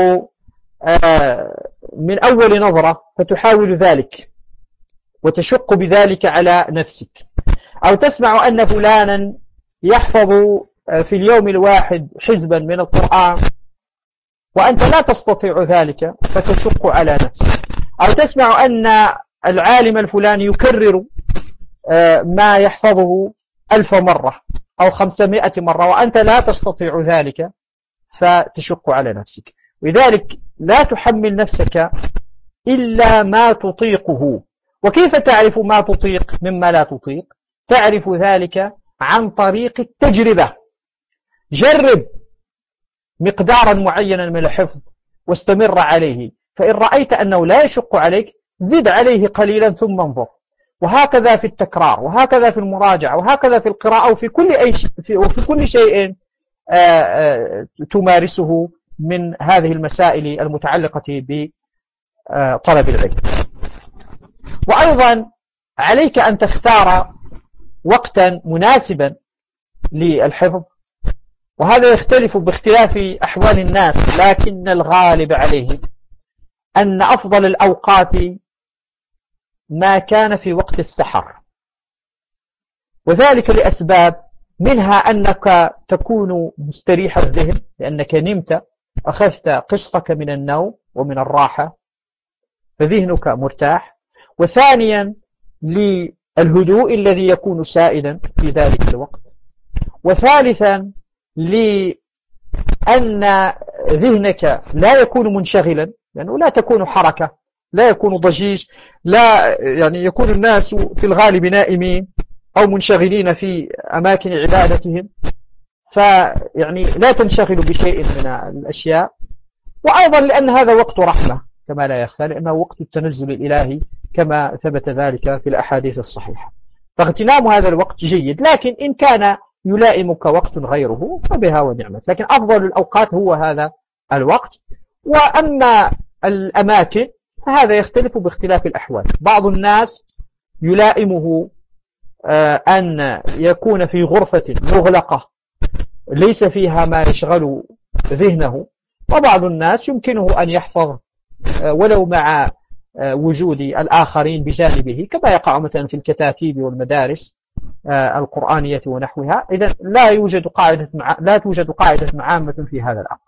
من أول نظرة فتحاول ذلك وتشق بذلك على نفسك، أو تسمع أن فلانا يحفظ في اليوم الواحد حزبا من القرآن وأنت لا تستطيع ذلك فتشق على نفسك، أو تسمع أن العالم الفلاني يكرر ما يحفظه ألف مرة أو خمسمائة مرة وأنت لا تستطيع ذلك فتشق على نفسك. لذلك لا تحمل نفسك إلا ما تطيقه. وكيف تعرف ما تطيق مما لا تطيق؟ تعرف ذلك عن طريق التجربة. جرب مقدارا معينا من الحفظ واستمر عليه، فإن رأيت أنه لا يشق عليك زد عليه قليلا ثم انظر. وهكذا في التكرار، وهكذا في المراجعة، وهكذا في القراءة، وفي كل أي شيء وفي كل شيء تمارسه من هذه المسائل المتعلقة بطلب العلم. وأيضا عليك أن تختار وقتا مناسبا للحفظ، وهذا يختلف باختلاف أحوال الناس، لكن الغالب عليه أن أفضل الأوقات ما كان في وقت السحر، وذلك لأسباب، منها أنك تكون مستريح الذهن لأنك نمت، أخذت قسطك من النوم ومن الراحة فذهنك مرتاح، وثانيا للهدوء الذي يكون سائدا في ذلك الوقت، وثالثا لأن ذهنك لا يكون منشغلا، لأنه لا تكون حركة، لا يكون ضجيج، لا يعني يكون الناس في الغالب نائمين أو منشغلين في أماكن عبادتهم، فيعني لا تنشغل بشيء من الأشياء. وأيضا لأن هذا وقت رحمة كما لا يخفى، لأنه وقت التنزل الإلهي كما ثبت ذلك في الأحاديث الصحيحة، فاغتنام هذا الوقت جيد. لكن إن كان يلائمك وقت غيره فبها ونعمت، لكن أفضل الأوقات هو هذا الوقت. وأما الأماكن فهذا يختلف باختلاف الأحوال. بعض الناس يلائمه أن يكون في غرفة مغلقة ليس فيها ما يشغل ذهنه، وبعض الناس يمكنه أن يحفظ ولو مع وجود الآخرين بجانبه، كما يقع مثلا في الكتاتيب والمدارس القرآنية ونحوها. إذا لا يوجد قاعدة مع... لا توجد قاعدة عامة في هذا الأمر.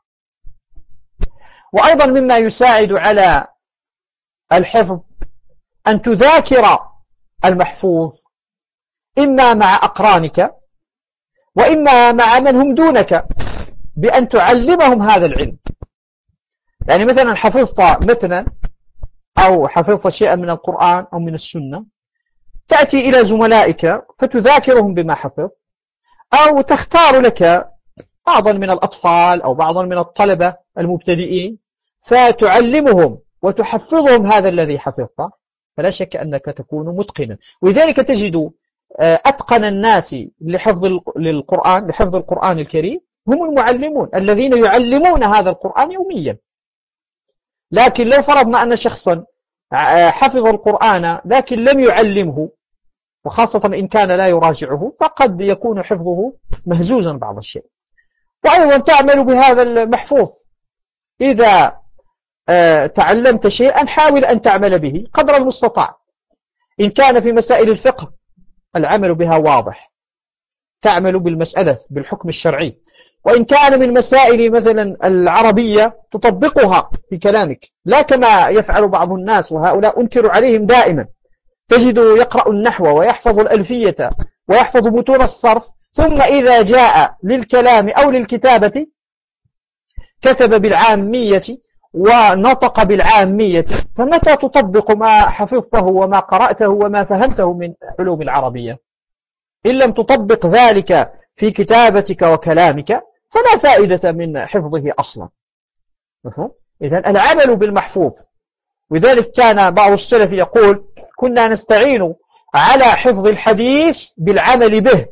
وأيضا مما يساعد على الحفظ أن تذاكر المحفوظ إما مع أقرانك وإما مع من هم دونك، بأن تعلمهم هذا العلم. يعني مثلا حفظت متنا أو حفظت شيئا من القرآن أو من السنة، تأتي إلى زملائك فتذاكرهم بما حفظ، أو تختار لك بعضا من الأطفال أو بعضا من الطلبة المبتدئين فتعلمهم وتحفظهم هذا الذي حفظته، فلا شك أنك تكون متقنا. ولذلك تجد أتقن الناس لحفظ للقرآن لحفظ القرآن الكريم هم المعلمون الذين يعلمون هذا القرآن يوميا. لكن لو فرضنا أن شخصا حفظ القرآن لكن لم يعلمه، وخاصة إن كان لا يراجعه، فقد يكون حفظه مهزوزا بعض الشيء. وأيضا تعمل بهذا المحفوظ، إذا تعلمت شيئا حاول أن تعمل به قدر المستطاع. إن كان في مسائل الفقه العمل بها واضح، تعمل بالمسألة بالحكم الشرعي. وإن كان من مسائل مثلا العربية تطبقها في كلامك، لا كما يفعل بعض الناس، وهؤلاء أنكر عليهم دائما. تجد يقرأ النحو ويحفظ الألفية ويحفظ متون الصرف، ثم إذا جاء للكلام أو للكتابة كتب بالعامية ونطق بالعامية، فمتى تطبق ما حفظته وما قرأته وما فهمته من علوم العربية؟ إن لم تطبق ذلك في كتابتك وكلامك فلا فائدة من حفظه أصلا. إذن العمل بالمحفوظ. وذلك كان بعض السلف يقول: كنا نستعين على حفظ الحديث بالعمل به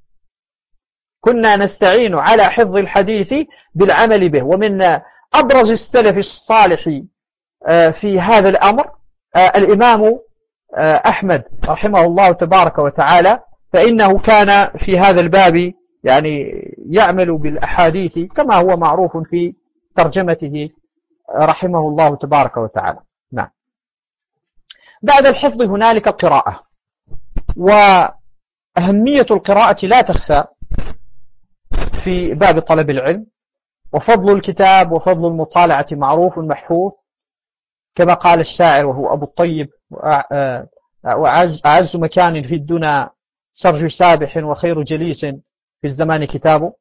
كنا نستعين على حفظ الحديث بالعمل به. ومن أبرز السلف الصالح في هذا الأمر الإمام أحمد رحمه الله تبارك وتعالى، فإنه كان في هذا الباب يعني يعمل بالأحاديث كما هو معروف في ترجمته رحمه الله تبارك وتعالى. نعم. بعد الحفظ هنالك القراءة، وأهمية القراءة لا تخفى في باب طلب العلم، وفضل الكتاب وفضل المطالعة معروف محفوظ، كما قال الشاعر وهو أبو الطيب: وأعز مكان في الدنا سرج سابح، وخير جليس في الزمان كتابه.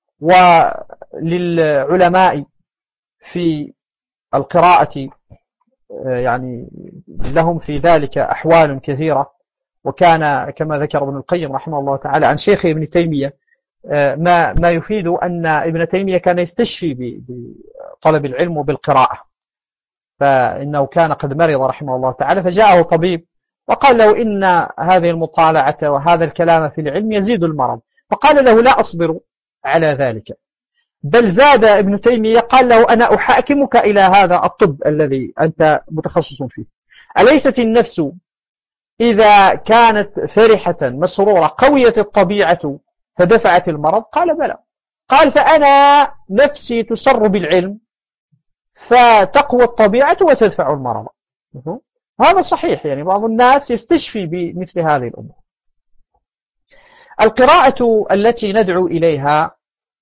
وللعلماء في القراءة يعني لهم في ذلك أحوال كثيرة، وكان كما ذكر ابن القيم رحمه الله تعالى عن شيخه ابن تيمية ما ما يفيد أن ابن تيمية كان يستشفي بطلب العلم وبالقراءة، فإنه كان قد مرض رحمه الله تعالى، فجاءه طبيب وقال له: إن هذه المطالعة وهذا الكلام في العلم يزيد المرض. فقال له: لا أصبر على ذلك، بل زاد ابن تيمية قال له: أنا أحاكمك إلى هذا الطب الذي أنت متخصص فيه. أليست النفس إذا كانت فرحة مسرورة قوية الطبيعة فدفعت المرض؟ قال: بلى. قال: فأنا نفسي تسر بالعلم فتقوى الطبيعة وتدفع المرض. هذا صحيح، يعني بعض الناس يستشفي بمثل هذه الأمور. القراءة التي ندعو إليها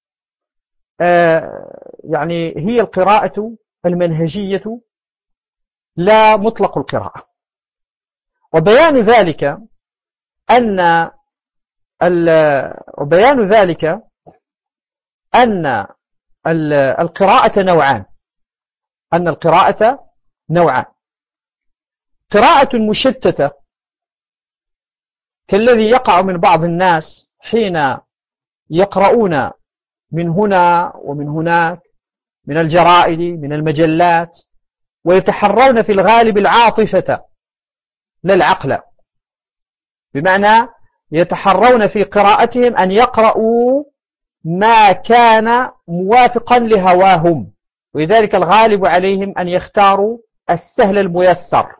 يعني هي القراءة المنهجية لا مطلق القراءة. وبيان ذلك أن وبيان ذلك أن القراءة نوعان، أن القراءة نوعان: قراءة مشتتة كالذي يقع من بعض الناس حين يقرؤون من هنا ومن هناك من الجرائد من المجلات، ويتحرون في الغالب العاطفة لا العقل، بمعنى يتحرون في قراءتهم أن يقرأوا ما كان موافقا لهواهم، ولذلك الغالب عليهم أن يختاروا السهل الميسر.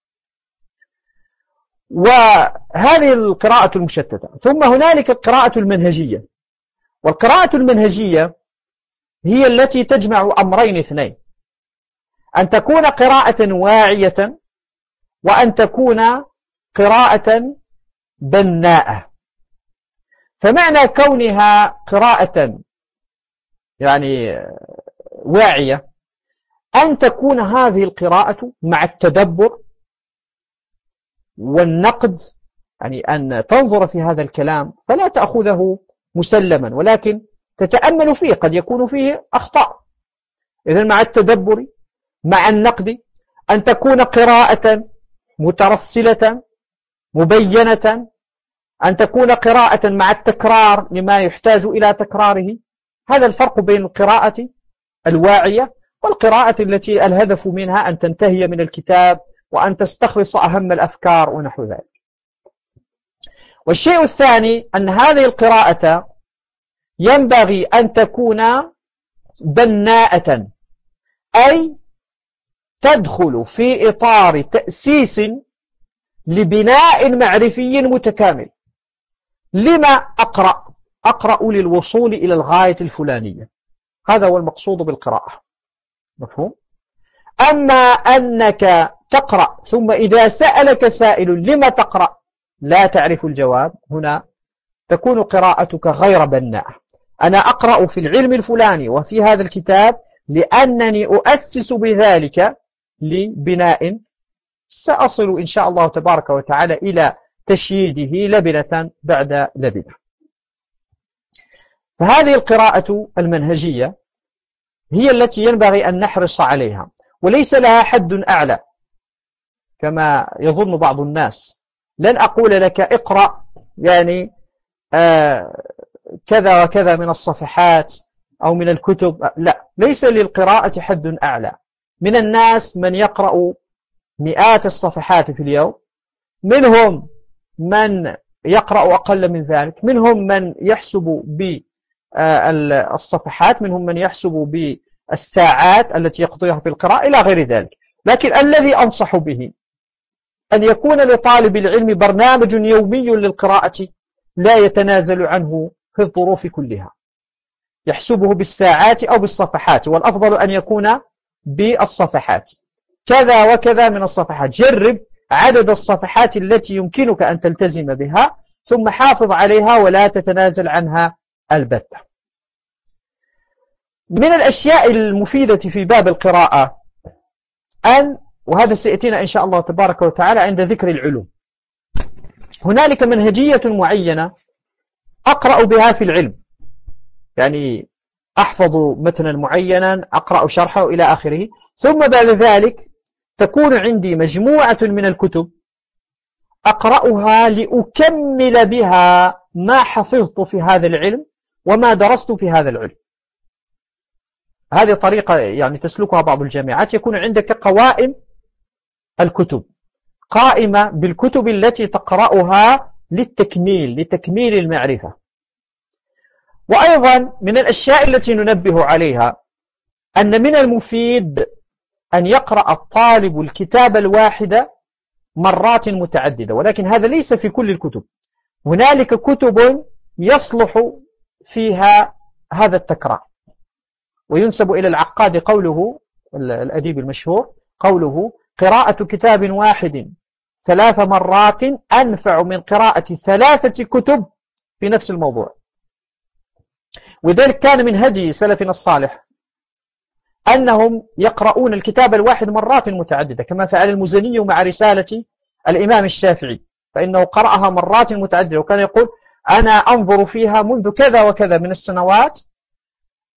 وهذه القراءة المشتتة. ثم هنالك القراءة المنهجية، والقراءة المنهجية هي التي تجمع أمرين اثنين: أن تكون قراءة واعية، وأن تكون قراءة بناءة. فمعنى كونها قراءة يعني واعية أن تكون هذه القراءة مع التدبر والنقد، يعني أن تنظر في هذا الكلام فلا تأخذه مسلما، ولكن تتأمل فيه، قد يكون فيه أخطاء. إذن مع التدبر مع النقد، أن تكون قراءة مترسلة مبينة، أن تكون قراءة مع التكرار لما يحتاج إلى تكراره. هذا الفرق بين القراءة الواعية والقراءة التي الهدف منها أن تنتهي من الكتاب وأن تستخلص أهم الأفكار ونحو ذلك. والشيء الثاني أن هذه القراءة ينبغي أن تكون بناءة، أي تدخل في إطار تأسيس لبناء معرفي متكامل. لما أقرأ؟ أقرأ للوصول إلى الغاية الفلانية، هذا هو المقصود بالقراءة. مفهوم؟ أما أنك تقرأ ثم إذا سألك سائل لما تقرأ لا تعرف الجواب، هنا تكون قراءتك غير بناءة. أنا أقرأ في العلم الفلاني وفي هذا الكتاب لأنني أؤسس بذلك لبناء سأصل إن شاء الله تبارك وتعالى إلى تشييده لبنة بعد لبنة. فهذه القراءة المنهجية هي التي ينبغي أن نحرص عليها، وليس لها حد أعلى كما يظن بعض الناس. لن أقول لك اقرأ يعني آه كذا وكذا من الصفحات أو من الكتب، لا، ليس للقراءة حد أعلى. من الناس من يقرأ مئات الصفحات في اليوم، منهم من يقرأ أقل من ذلك، منهم من يحسب بالصفحات، منهم من يحسب بالساعات التي يقضيها في القراءة إلى غير ذلك. لكن الذي أنصح به أن يكون لطالب العلم برنامج يومي للقراءة لا يتنازل عنه في الظروف كلها، يحسبه بالساعات أو بالصفحات، والأفضل أن يكون بالصفحات، كذا وكذا من الصفحات. جرب عدد الصفحات التي يمكنك أن تلتزم بها، ثم حافظ عليها ولا تتنازل عنها البتة. من الأشياء المفيدة في باب القراءة أن، وهذا سيأتينا إن شاء الله تبارك وتعالى عند ذكر العلوم، هنالك منهجية معينة أقرأ بها في العلم، يعني أحفظ متنا معينا، أقرأ شرحه إلى آخره، ثم بعد ذلك تكون عندي مجموعة من الكتب أقرأها لأكمل بها ما حفظت في هذا العلم وما درست في هذا العلم. هذه طريقة يعني تسلكها بعض الجامعات، يكون عندك قوائم الكتب، قائمة بالكتب التي تقرأها للتكميل لتكميل المعرفة. وأيضا من الأشياء التي ننبه عليها أن من المفيد أن يقرأ الطالب الكتاب الواحد مرات متعددة، ولكن هذا ليس في كل الكتب. هنالك كتب يصلح فيها هذا التكرار، وينسب إلى العقاد قوله، الأديب المشهور، قوله: قراءة كتاب واحد ثلاث مرات أنفع من قراءة ثلاثة كتب في نفس الموضوع. وذلك كان من هدي سلفنا الصالح أنهم يقرؤون الكتاب الواحد مرات متعددة، كما فعل المزني مع رسالة الإمام الشافعي، فإنه قرأها مرات متعددة، وكان يقول: أنا أنظر فيها منذ كذا وكذا من السنوات،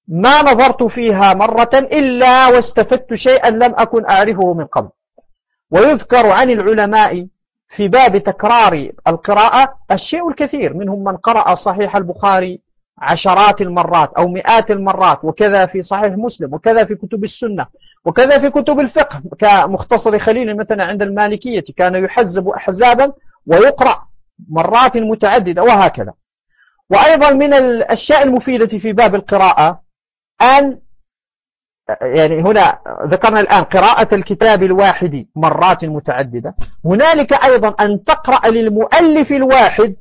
ما نظرت فيها مرة إلا واستفدت شيئا لم أكن أعرفه من قبل. ويذكر عن العلماء في باب تكرار القراءة الشيء الكثير، منهم من قرأ صحيح البخاري عشرات المرات أو مئات المرات، وكذا في صحيح مسلم، وكذا في كتب السنة، وكذا في كتب الفقه كمختصر خليل مثلا عند المالكية كان يحزب أحزابا ويقرأ مرات متعددة وهكذا. وأيضا من الأشياء المفيدة في باب القراءة أن يعني هنا ذكرنا الآن قراءة الكتاب الواحد مرات متعددة، هنالك أيضا أن تقرأ للمؤلف الواحد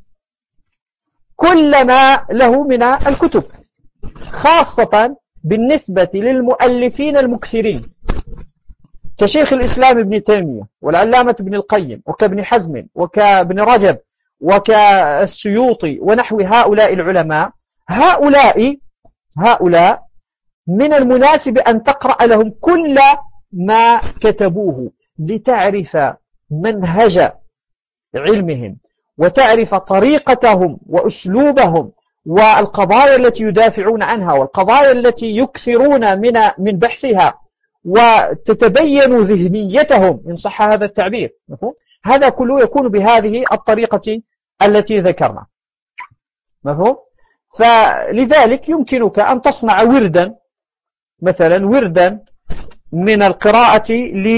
كل ما له من الكتب، خاصة بالنسبة للمؤلفين المكثرين كشيخ الإسلام ابن تيمية والعلامة ابن القيم وكابن حزم وكابن رجب وكالسيوطي ونحو هؤلاء العلماء. هؤلاء هؤلاء من المناسب أن تقرأ لهم كل ما كتبوه لتعرف منهج علمهم وتعرف طريقتهم وأسلوبهم والقضايا التي يدافعون عنها والقضايا التي يكثرون من من بحثها، وتتبين ذهنيتهم إن صح هذا التعبير. مفهوم؟ هذا كله يكون بهذه الطريقة التي ذكرنا. مفهوم؟ فلذلك يمكنك أن تصنع وردا، مثلا وردا من القراءة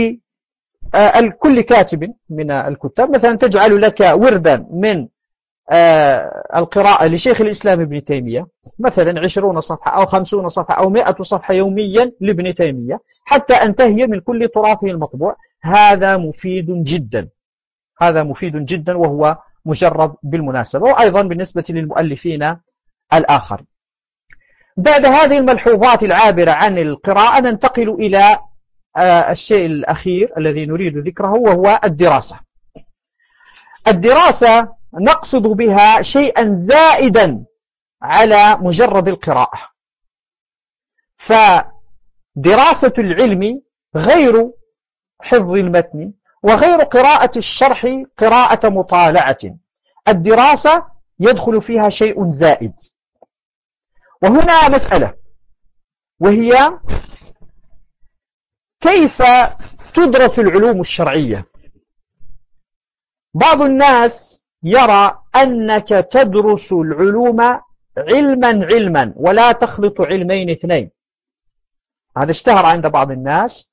لكل كاتب من الكتاب، مثلا تجعل لك وردا من القراءة لشيخ الإسلام ابن تيمية مثلا عشرون صفحة أو خمسون صفحة أو مئة صفحة يوميا لابن تيمية حتى أنتهي من كل تراثه المطبوع. هذا مفيد جدا، هذا مفيد جدا وهو مجرب بالمناسبة، وأيضا بالنسبة للمؤلفين الآخر. بعد هذه الملحوظات العابرة عن القراءة ننتقل إلى الشيء الأخير الذي نريد ذكره، وهو الدراسة. الدراسة نقصد بها شيئا زائدا على مجرد القراءة، فدراسة العلم غير حفظ المتن وغير قراءة الشرح قراءة مطالعة. الدراسة يدخل فيها شيء زائد، وهنا مسألة، وهي كيف تدرس العلوم الشرعية. بعض الناس يرى أنك تدرس العلوم علما علما ولا تخلط علمين اثنين. هذا اشتهر عند بعض الناس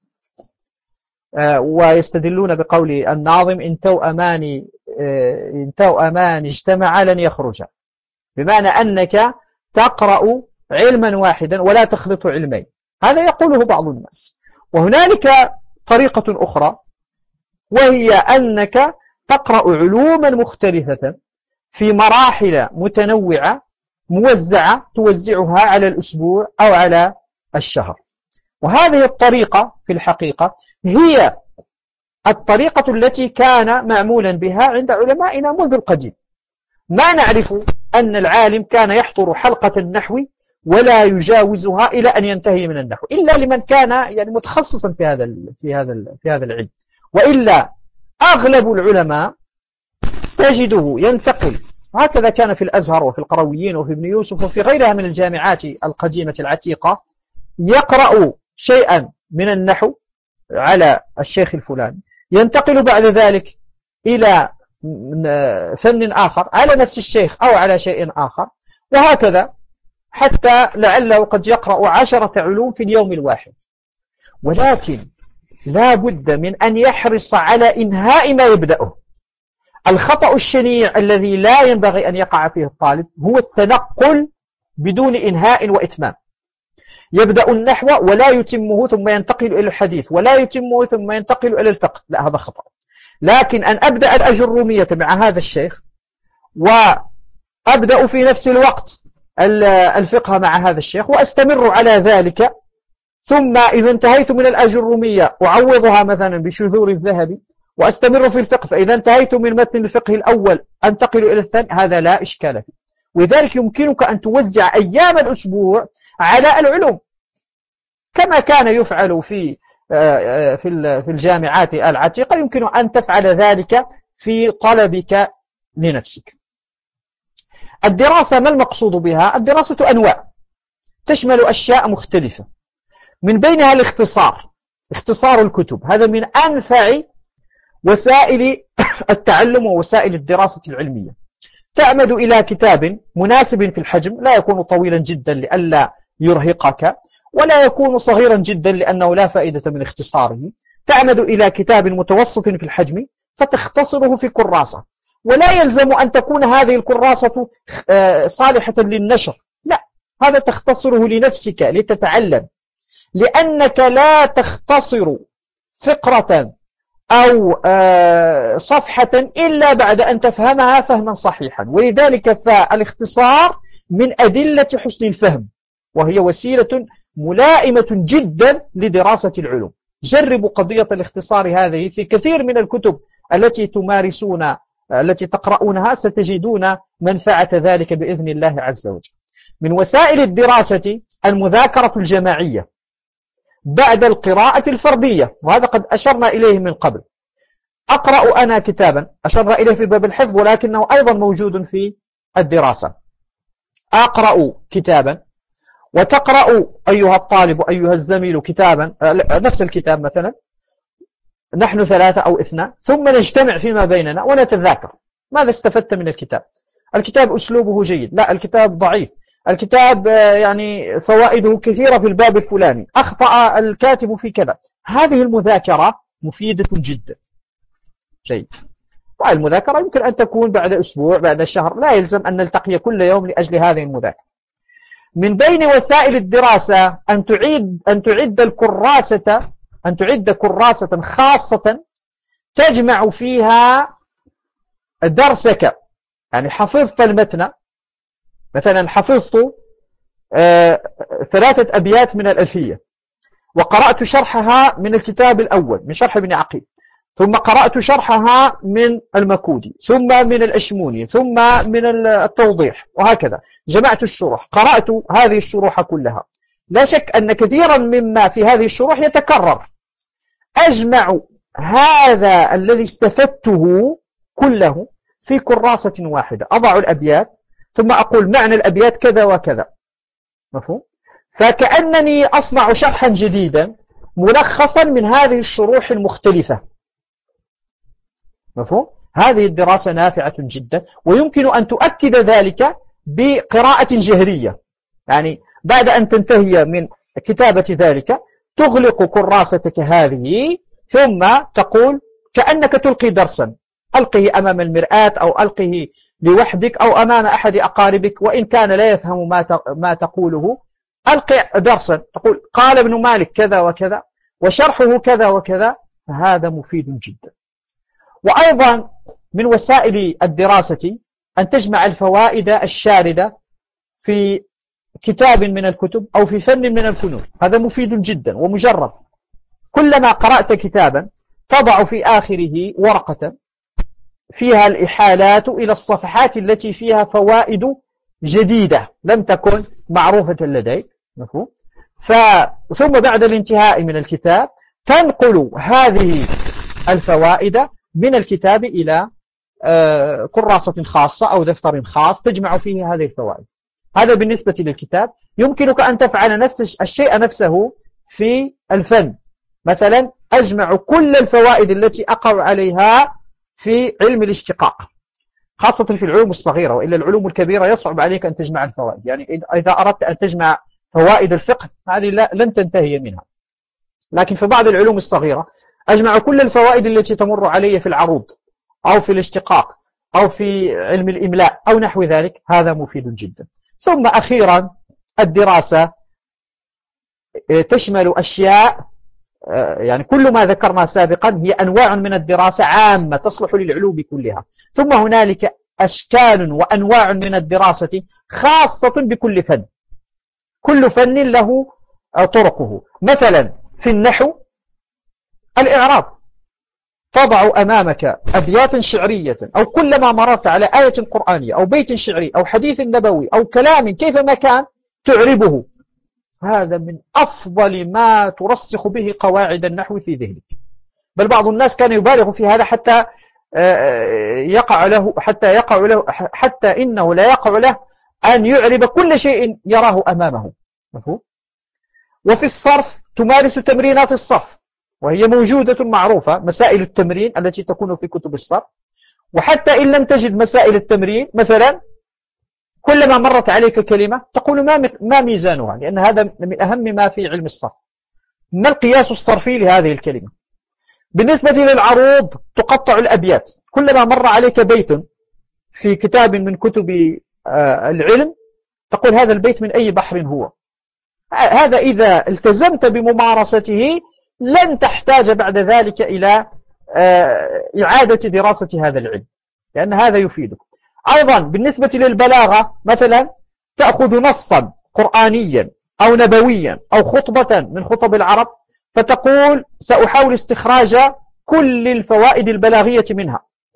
ويستدلون بقول الناظم إن توأمان إن توأمان اجتمعا لن يخرجا، بمعنى أنك تقرأ علما واحدا ولا تخلط علمين. هذا يقوله بعض الناس. وهنالك طريقة أخرى، وهي أنك تقرأ علوما مختلفة في مراحل متنوعة موزعة توزعها على الأسبوع أو على الشهر. وهذه الطريقة في الحقيقة هي الطريقة التي كان معمولا بها عند علمائنا منذ القديم. ما نعرف أن العالم كان يحضر حلقة النحو ولا يجاوزها إلى أن ينتهي من النحو، إلا لمن كان يعني متخصصا في هذا في هذا في هذا العلم. وإلا أغلب العلماء تجده ينتقل، هكذا كان في الأزهر وفي القرويين وفي ابن يوسف وفي غيرها من الجامعات القديمة العتيقة، يقرأ شيئا من النحو على الشيخ الفلاني، ينتقل بعد ذلك إلى فن آخر على نفس الشيخ أو على شيء آخر، وهكذا حتى لعله قد يقرأ عشرة علوم في اليوم الواحد. ولكن لا بد من أن يحرص على إنهاء ما يبدأه. الخطأ الشنيع الذي لا ينبغي أن يقع فيه الطالب هو التنقل بدون إنهاء وإتمام. يبدأ النحو ولا يتمه ثم ينتقل إلى الحديث، ولا يتمه ثم ينتقل إلى الفقه، لا، هذا خطأ. لكن أن أبدأ الأجرومية مع هذا الشيخ وأبدأ في نفس الوقت الفقه مع هذا الشيخ وأستمر على ذلك، ثم إذا انتهيت من الأجرومية أعوضها مثلا بشذور الذهبي وأستمر في الفقه، فإذا انتهيت من متن الفقه الأول أنتقل إلى الثاني، هذا لا إشكال فيه. ولذلك يمكنك أن توزع أيام الأسبوع على العلوم كما كان يفعل في في الجامعات العتيقة، يمكن أن تفعل ذلك في طلبك لنفسك. الدراسة ما المقصود بها؟ الدراسة أنواع. تشمل أشياء مختلفة، من بينها الاختصار، اختصار الكتب. هذا من أنفع وسائل التعلم ووسائل الدراسة العلمية. تعمد إلى كتاب مناسب في الحجم، لا يكون طويلا جدا لئلا يرهقك، ولا يكون صغيرا جدا لأنه لا فائدة من اختصاره. تعمد إلى كتاب متوسط في الحجم فتختصره في كراسة، ولا يلزم أن تكون هذه الكراسة صالحة للنشر، لا، هذا تختصره لنفسك لتتعلم، لأنك لا تختصر فقرة أو صفحة إلا بعد أن تفهمها فهما صحيحا. ولذلك فالاختصار من أدلة حسن الفهم، وهي وسيلة ملائمة جدا لدراسة العلوم. جربوا قضية الاختصار هذه في كثير من الكتب التي تمارسون التي تقرؤونها، ستجدون منفعة ذلك بإذن الله عز وجل. من وسائل الدراسة المذاكرة الجماعية بعد القراءة الفردية، وهذا قد أشرنا إليه من قبل. أقرأ أنا كتابا، أشرنا إليه في باب الحفظ ولكنه أيضا موجود في الدراسة. أقرأ كتابا وتقرأ أيها الطالب أيها الزميل كتابا، نفس الكتاب مثلا، نحن ثلاثة أو اثنان، ثم نجتمع فيما بيننا ونتذاكر ماذا استفدت من الكتاب. الكتاب أسلوبه جيد، لا الكتاب ضعيف، الكتاب يعني فوائده كثيرة في الباب الفلاني، أخطأ الكاتب في كذا. هذه المذاكرة مفيدة جدا. جيد. والمذاكرة يمكن أن تكون بعد أسبوع بعد شهر، لا يلزم أن نلتقي كل يوم لأجل هذه المذاكرة. من بين وسائل الدراسة أن تعيد أن تعد الكراسة أن تعد كراسة خاصة تجمع فيها درسك. يعني حفظت المتن، مثلا حفظت آه ثلاثة أبيات من الألفية، وقرأت شرحها من الكتاب الأول من شرح ابن عقيل، ثم قرأت شرحها من المكودي، ثم من الأشموني، ثم من التوضيح، وهكذا جمعت الشروح، قرأت هذه الشروح كلها. لا شك أن كثيرا مما في هذه الشروح يتكرر. أجمع هذا الذي استفدته كله في كراسة واحدة، أضع الأبيات ثم أقول معنى الأبيات كذا وكذا، مفهوم؟ فكأنني أصنع شرحا جديدا ملخصا من هذه الشروح المختلفة، مفهوم؟ هذه الدراسة نافعة جدا، ويمكن أن تؤكد ذلك بقراءة جهرية. يعني بعد أن تنتهي من كتابة ذلك تغلق كراستك هذه ثم تقول كأنك تلقي درسا، ألقه أمام المرآة أو ألقه لوحدك أو أمام أحد أقاربك، وإن كان لا يفهم ما تقوله ألقي درسا، تقول قال ابن مالك كذا وكذا وشرحه كذا وكذا، فهذا مفيد جدا. وأيضا من وسائل الدراسة أن تجمع الفوائد الشاردة في كتاب من الكتب أو في فن من الفنون، هذا مفيد جدا ومجرب. كلما قرأت كتابا تضع في آخره ورقة فيها الإحالات إلى الصفحات التي فيها فوائد جديدة لم تكن معروفة لديك، مفهوم؟ ف... ثم بعد الانتهاء من الكتاب تنقل هذه الفوائد من الكتاب إلى كراسة خاصة أو دفتر خاص تجمع فيه هذه الفوائد. هذا بالنسبة للكتاب. يمكنك أن تفعل نفس الشيء نفسه في الفن، مثلا أجمع كل الفوائد التي أقع عليها في علم الاشتقاق، خاصة في العلوم الصغيرة، وإلا العلوم الكبيرة يصعب عليك أن تجمع الفوائد. يعني إذا أردت أن تجمع فوائد الفقه هذه لن تنتهي منها، لكن في بعض العلوم الصغيرة أجمع كل الفوائد التي تمر علي في العروض أو في الاشتقاق أو في علم الإملاء أو نحو ذلك، هذا مفيد جدا. ثم أخيرا الدراسة تشمل أشياء، يعني كل ما ذكرنا سابقا هي أنواع من الدراسة عامة تصلح للعلوم كلها، ثم هنالك أشكال وأنواع من الدراسة خاصة بكل فن، كل فن له طرقه. مثلا في النحو الإعراب، تضع أمامك أبيات شعرية أو كلما مررت على آية قرآنية أو بيت شعري أو حديث نبوي أو كلام كيفما كان تعربه. هذا من أفضل ما ترسخ به قواعد النحو في ذهنك. بل بعض الناس كان يبالغ في هذا حتى يقع له حتى يقع له حتى إنه لا يقع له أن يعرب كل شيء يراه أمامه. مفهوم؟ وفي الصرف تمارس تمرينات الصرف، وهي موجودة معروفة، مسائل التمرين التي تكون في كتب الصرف. وحتى إن لم تجد مسائل التمرين، مثلا كلما مرت عليك كلمة تقول ما ما ميزانها، لأن هذا من أهم ما في علم الصرف، ما القياس الصرفي لهذه الكلمة. بالنسبة للعروض تقطع الأبيات، كلما مر عليك بيت في كتاب من كتب العلم تقول هذا البيت من أي بحر هو. هذا إذا التزمت بممارسته لن تحتاج بعد ذلك إلى إعادة دراسة هذا العلم، لأن هذا يفيدك. أيضا بالنسبة للبلاغة، مثلا تأخذ نصا قرآنيا أو نبويا أو خطبة من خطب العرب، فتقول سأحاول استخراج كل الفوائد البلاغية منها.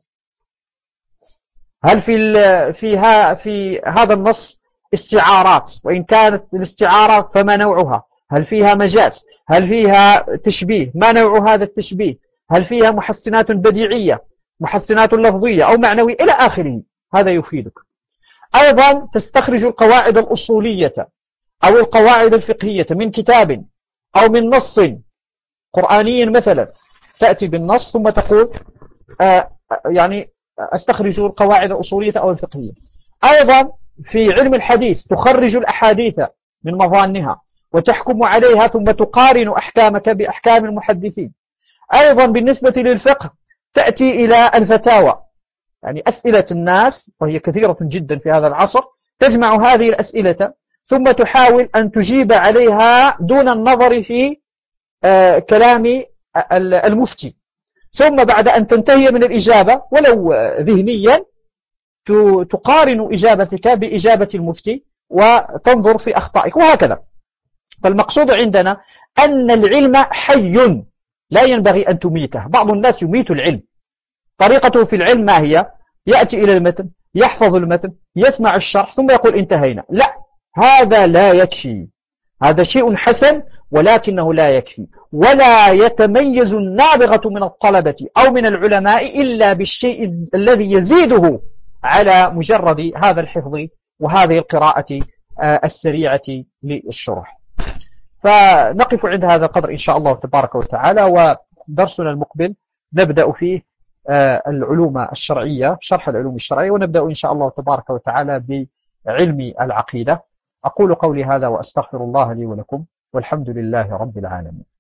هل في فيها في هذا النص استعارات؟ وإن كانت الاستعارة فما نوعها؟ هل فيها مجاز؟ هل فيها تشبيه؟ ما نوع هذا التشبيه؟ هل فيها محسنات بديعية، محسنات لفظية أو معنوية إلى آخره؟ هذا يفيدك. أيضا تستخرج القواعد الأصولية أو القواعد الفقهية من كتاب أو من نص قرآني مثلا، تأتي بالنص ثم تقول آه يعني أستخرج القواعد الأصولية أو الفقهية. أيضا في علم الحديث تخرج الأحاديث من مظانها وتحكم عليها ثم تقارن أحكامك بأحكام المحدثين. أيضا بالنسبة للفقه تأتي إلى الفتاوى، يعني أسئلة الناس وهي كثيرة جدا في هذا العصر، تجمع هذه الأسئلة ثم تحاول أن تجيب عليها دون النظر في آه كلام المفتي، ثم بعد أن تنتهي من الإجابة ولو ذهنيا تقارن إجابتك بإجابة المفتي وتنظر في أخطائك، وهكذا. فالمقصود عندنا أن العلم حي لا ينبغي أن تميته. بعض الناس يميت العلم. طريقته في العلم ما هي؟ يأتي إلى المتن، يحفظ المتن، يسمع الشرح ثم يقول انتهينا. لا، هذا لا يكفي. هذا شيء حسن ولكنه لا يكفي، ولا يتميز النابغة من الطلبة أو من العلماء إلا بالشيء الذي يزيده على مجرد هذا الحفظ وهذه القراءة السريعة للشرح. فنقف عند هذا القدر إن شاء الله تبارك وتعالى، ودرسنا المقبل نبدأ فيه العلوم الشرعية، شرح العلوم الشرعية، ونبدأ إن شاء الله تبارك وتعالى بعلم العقيدة. أقول قولي هذا وأستغفر الله لي ولكم، والحمد لله رب العالمين.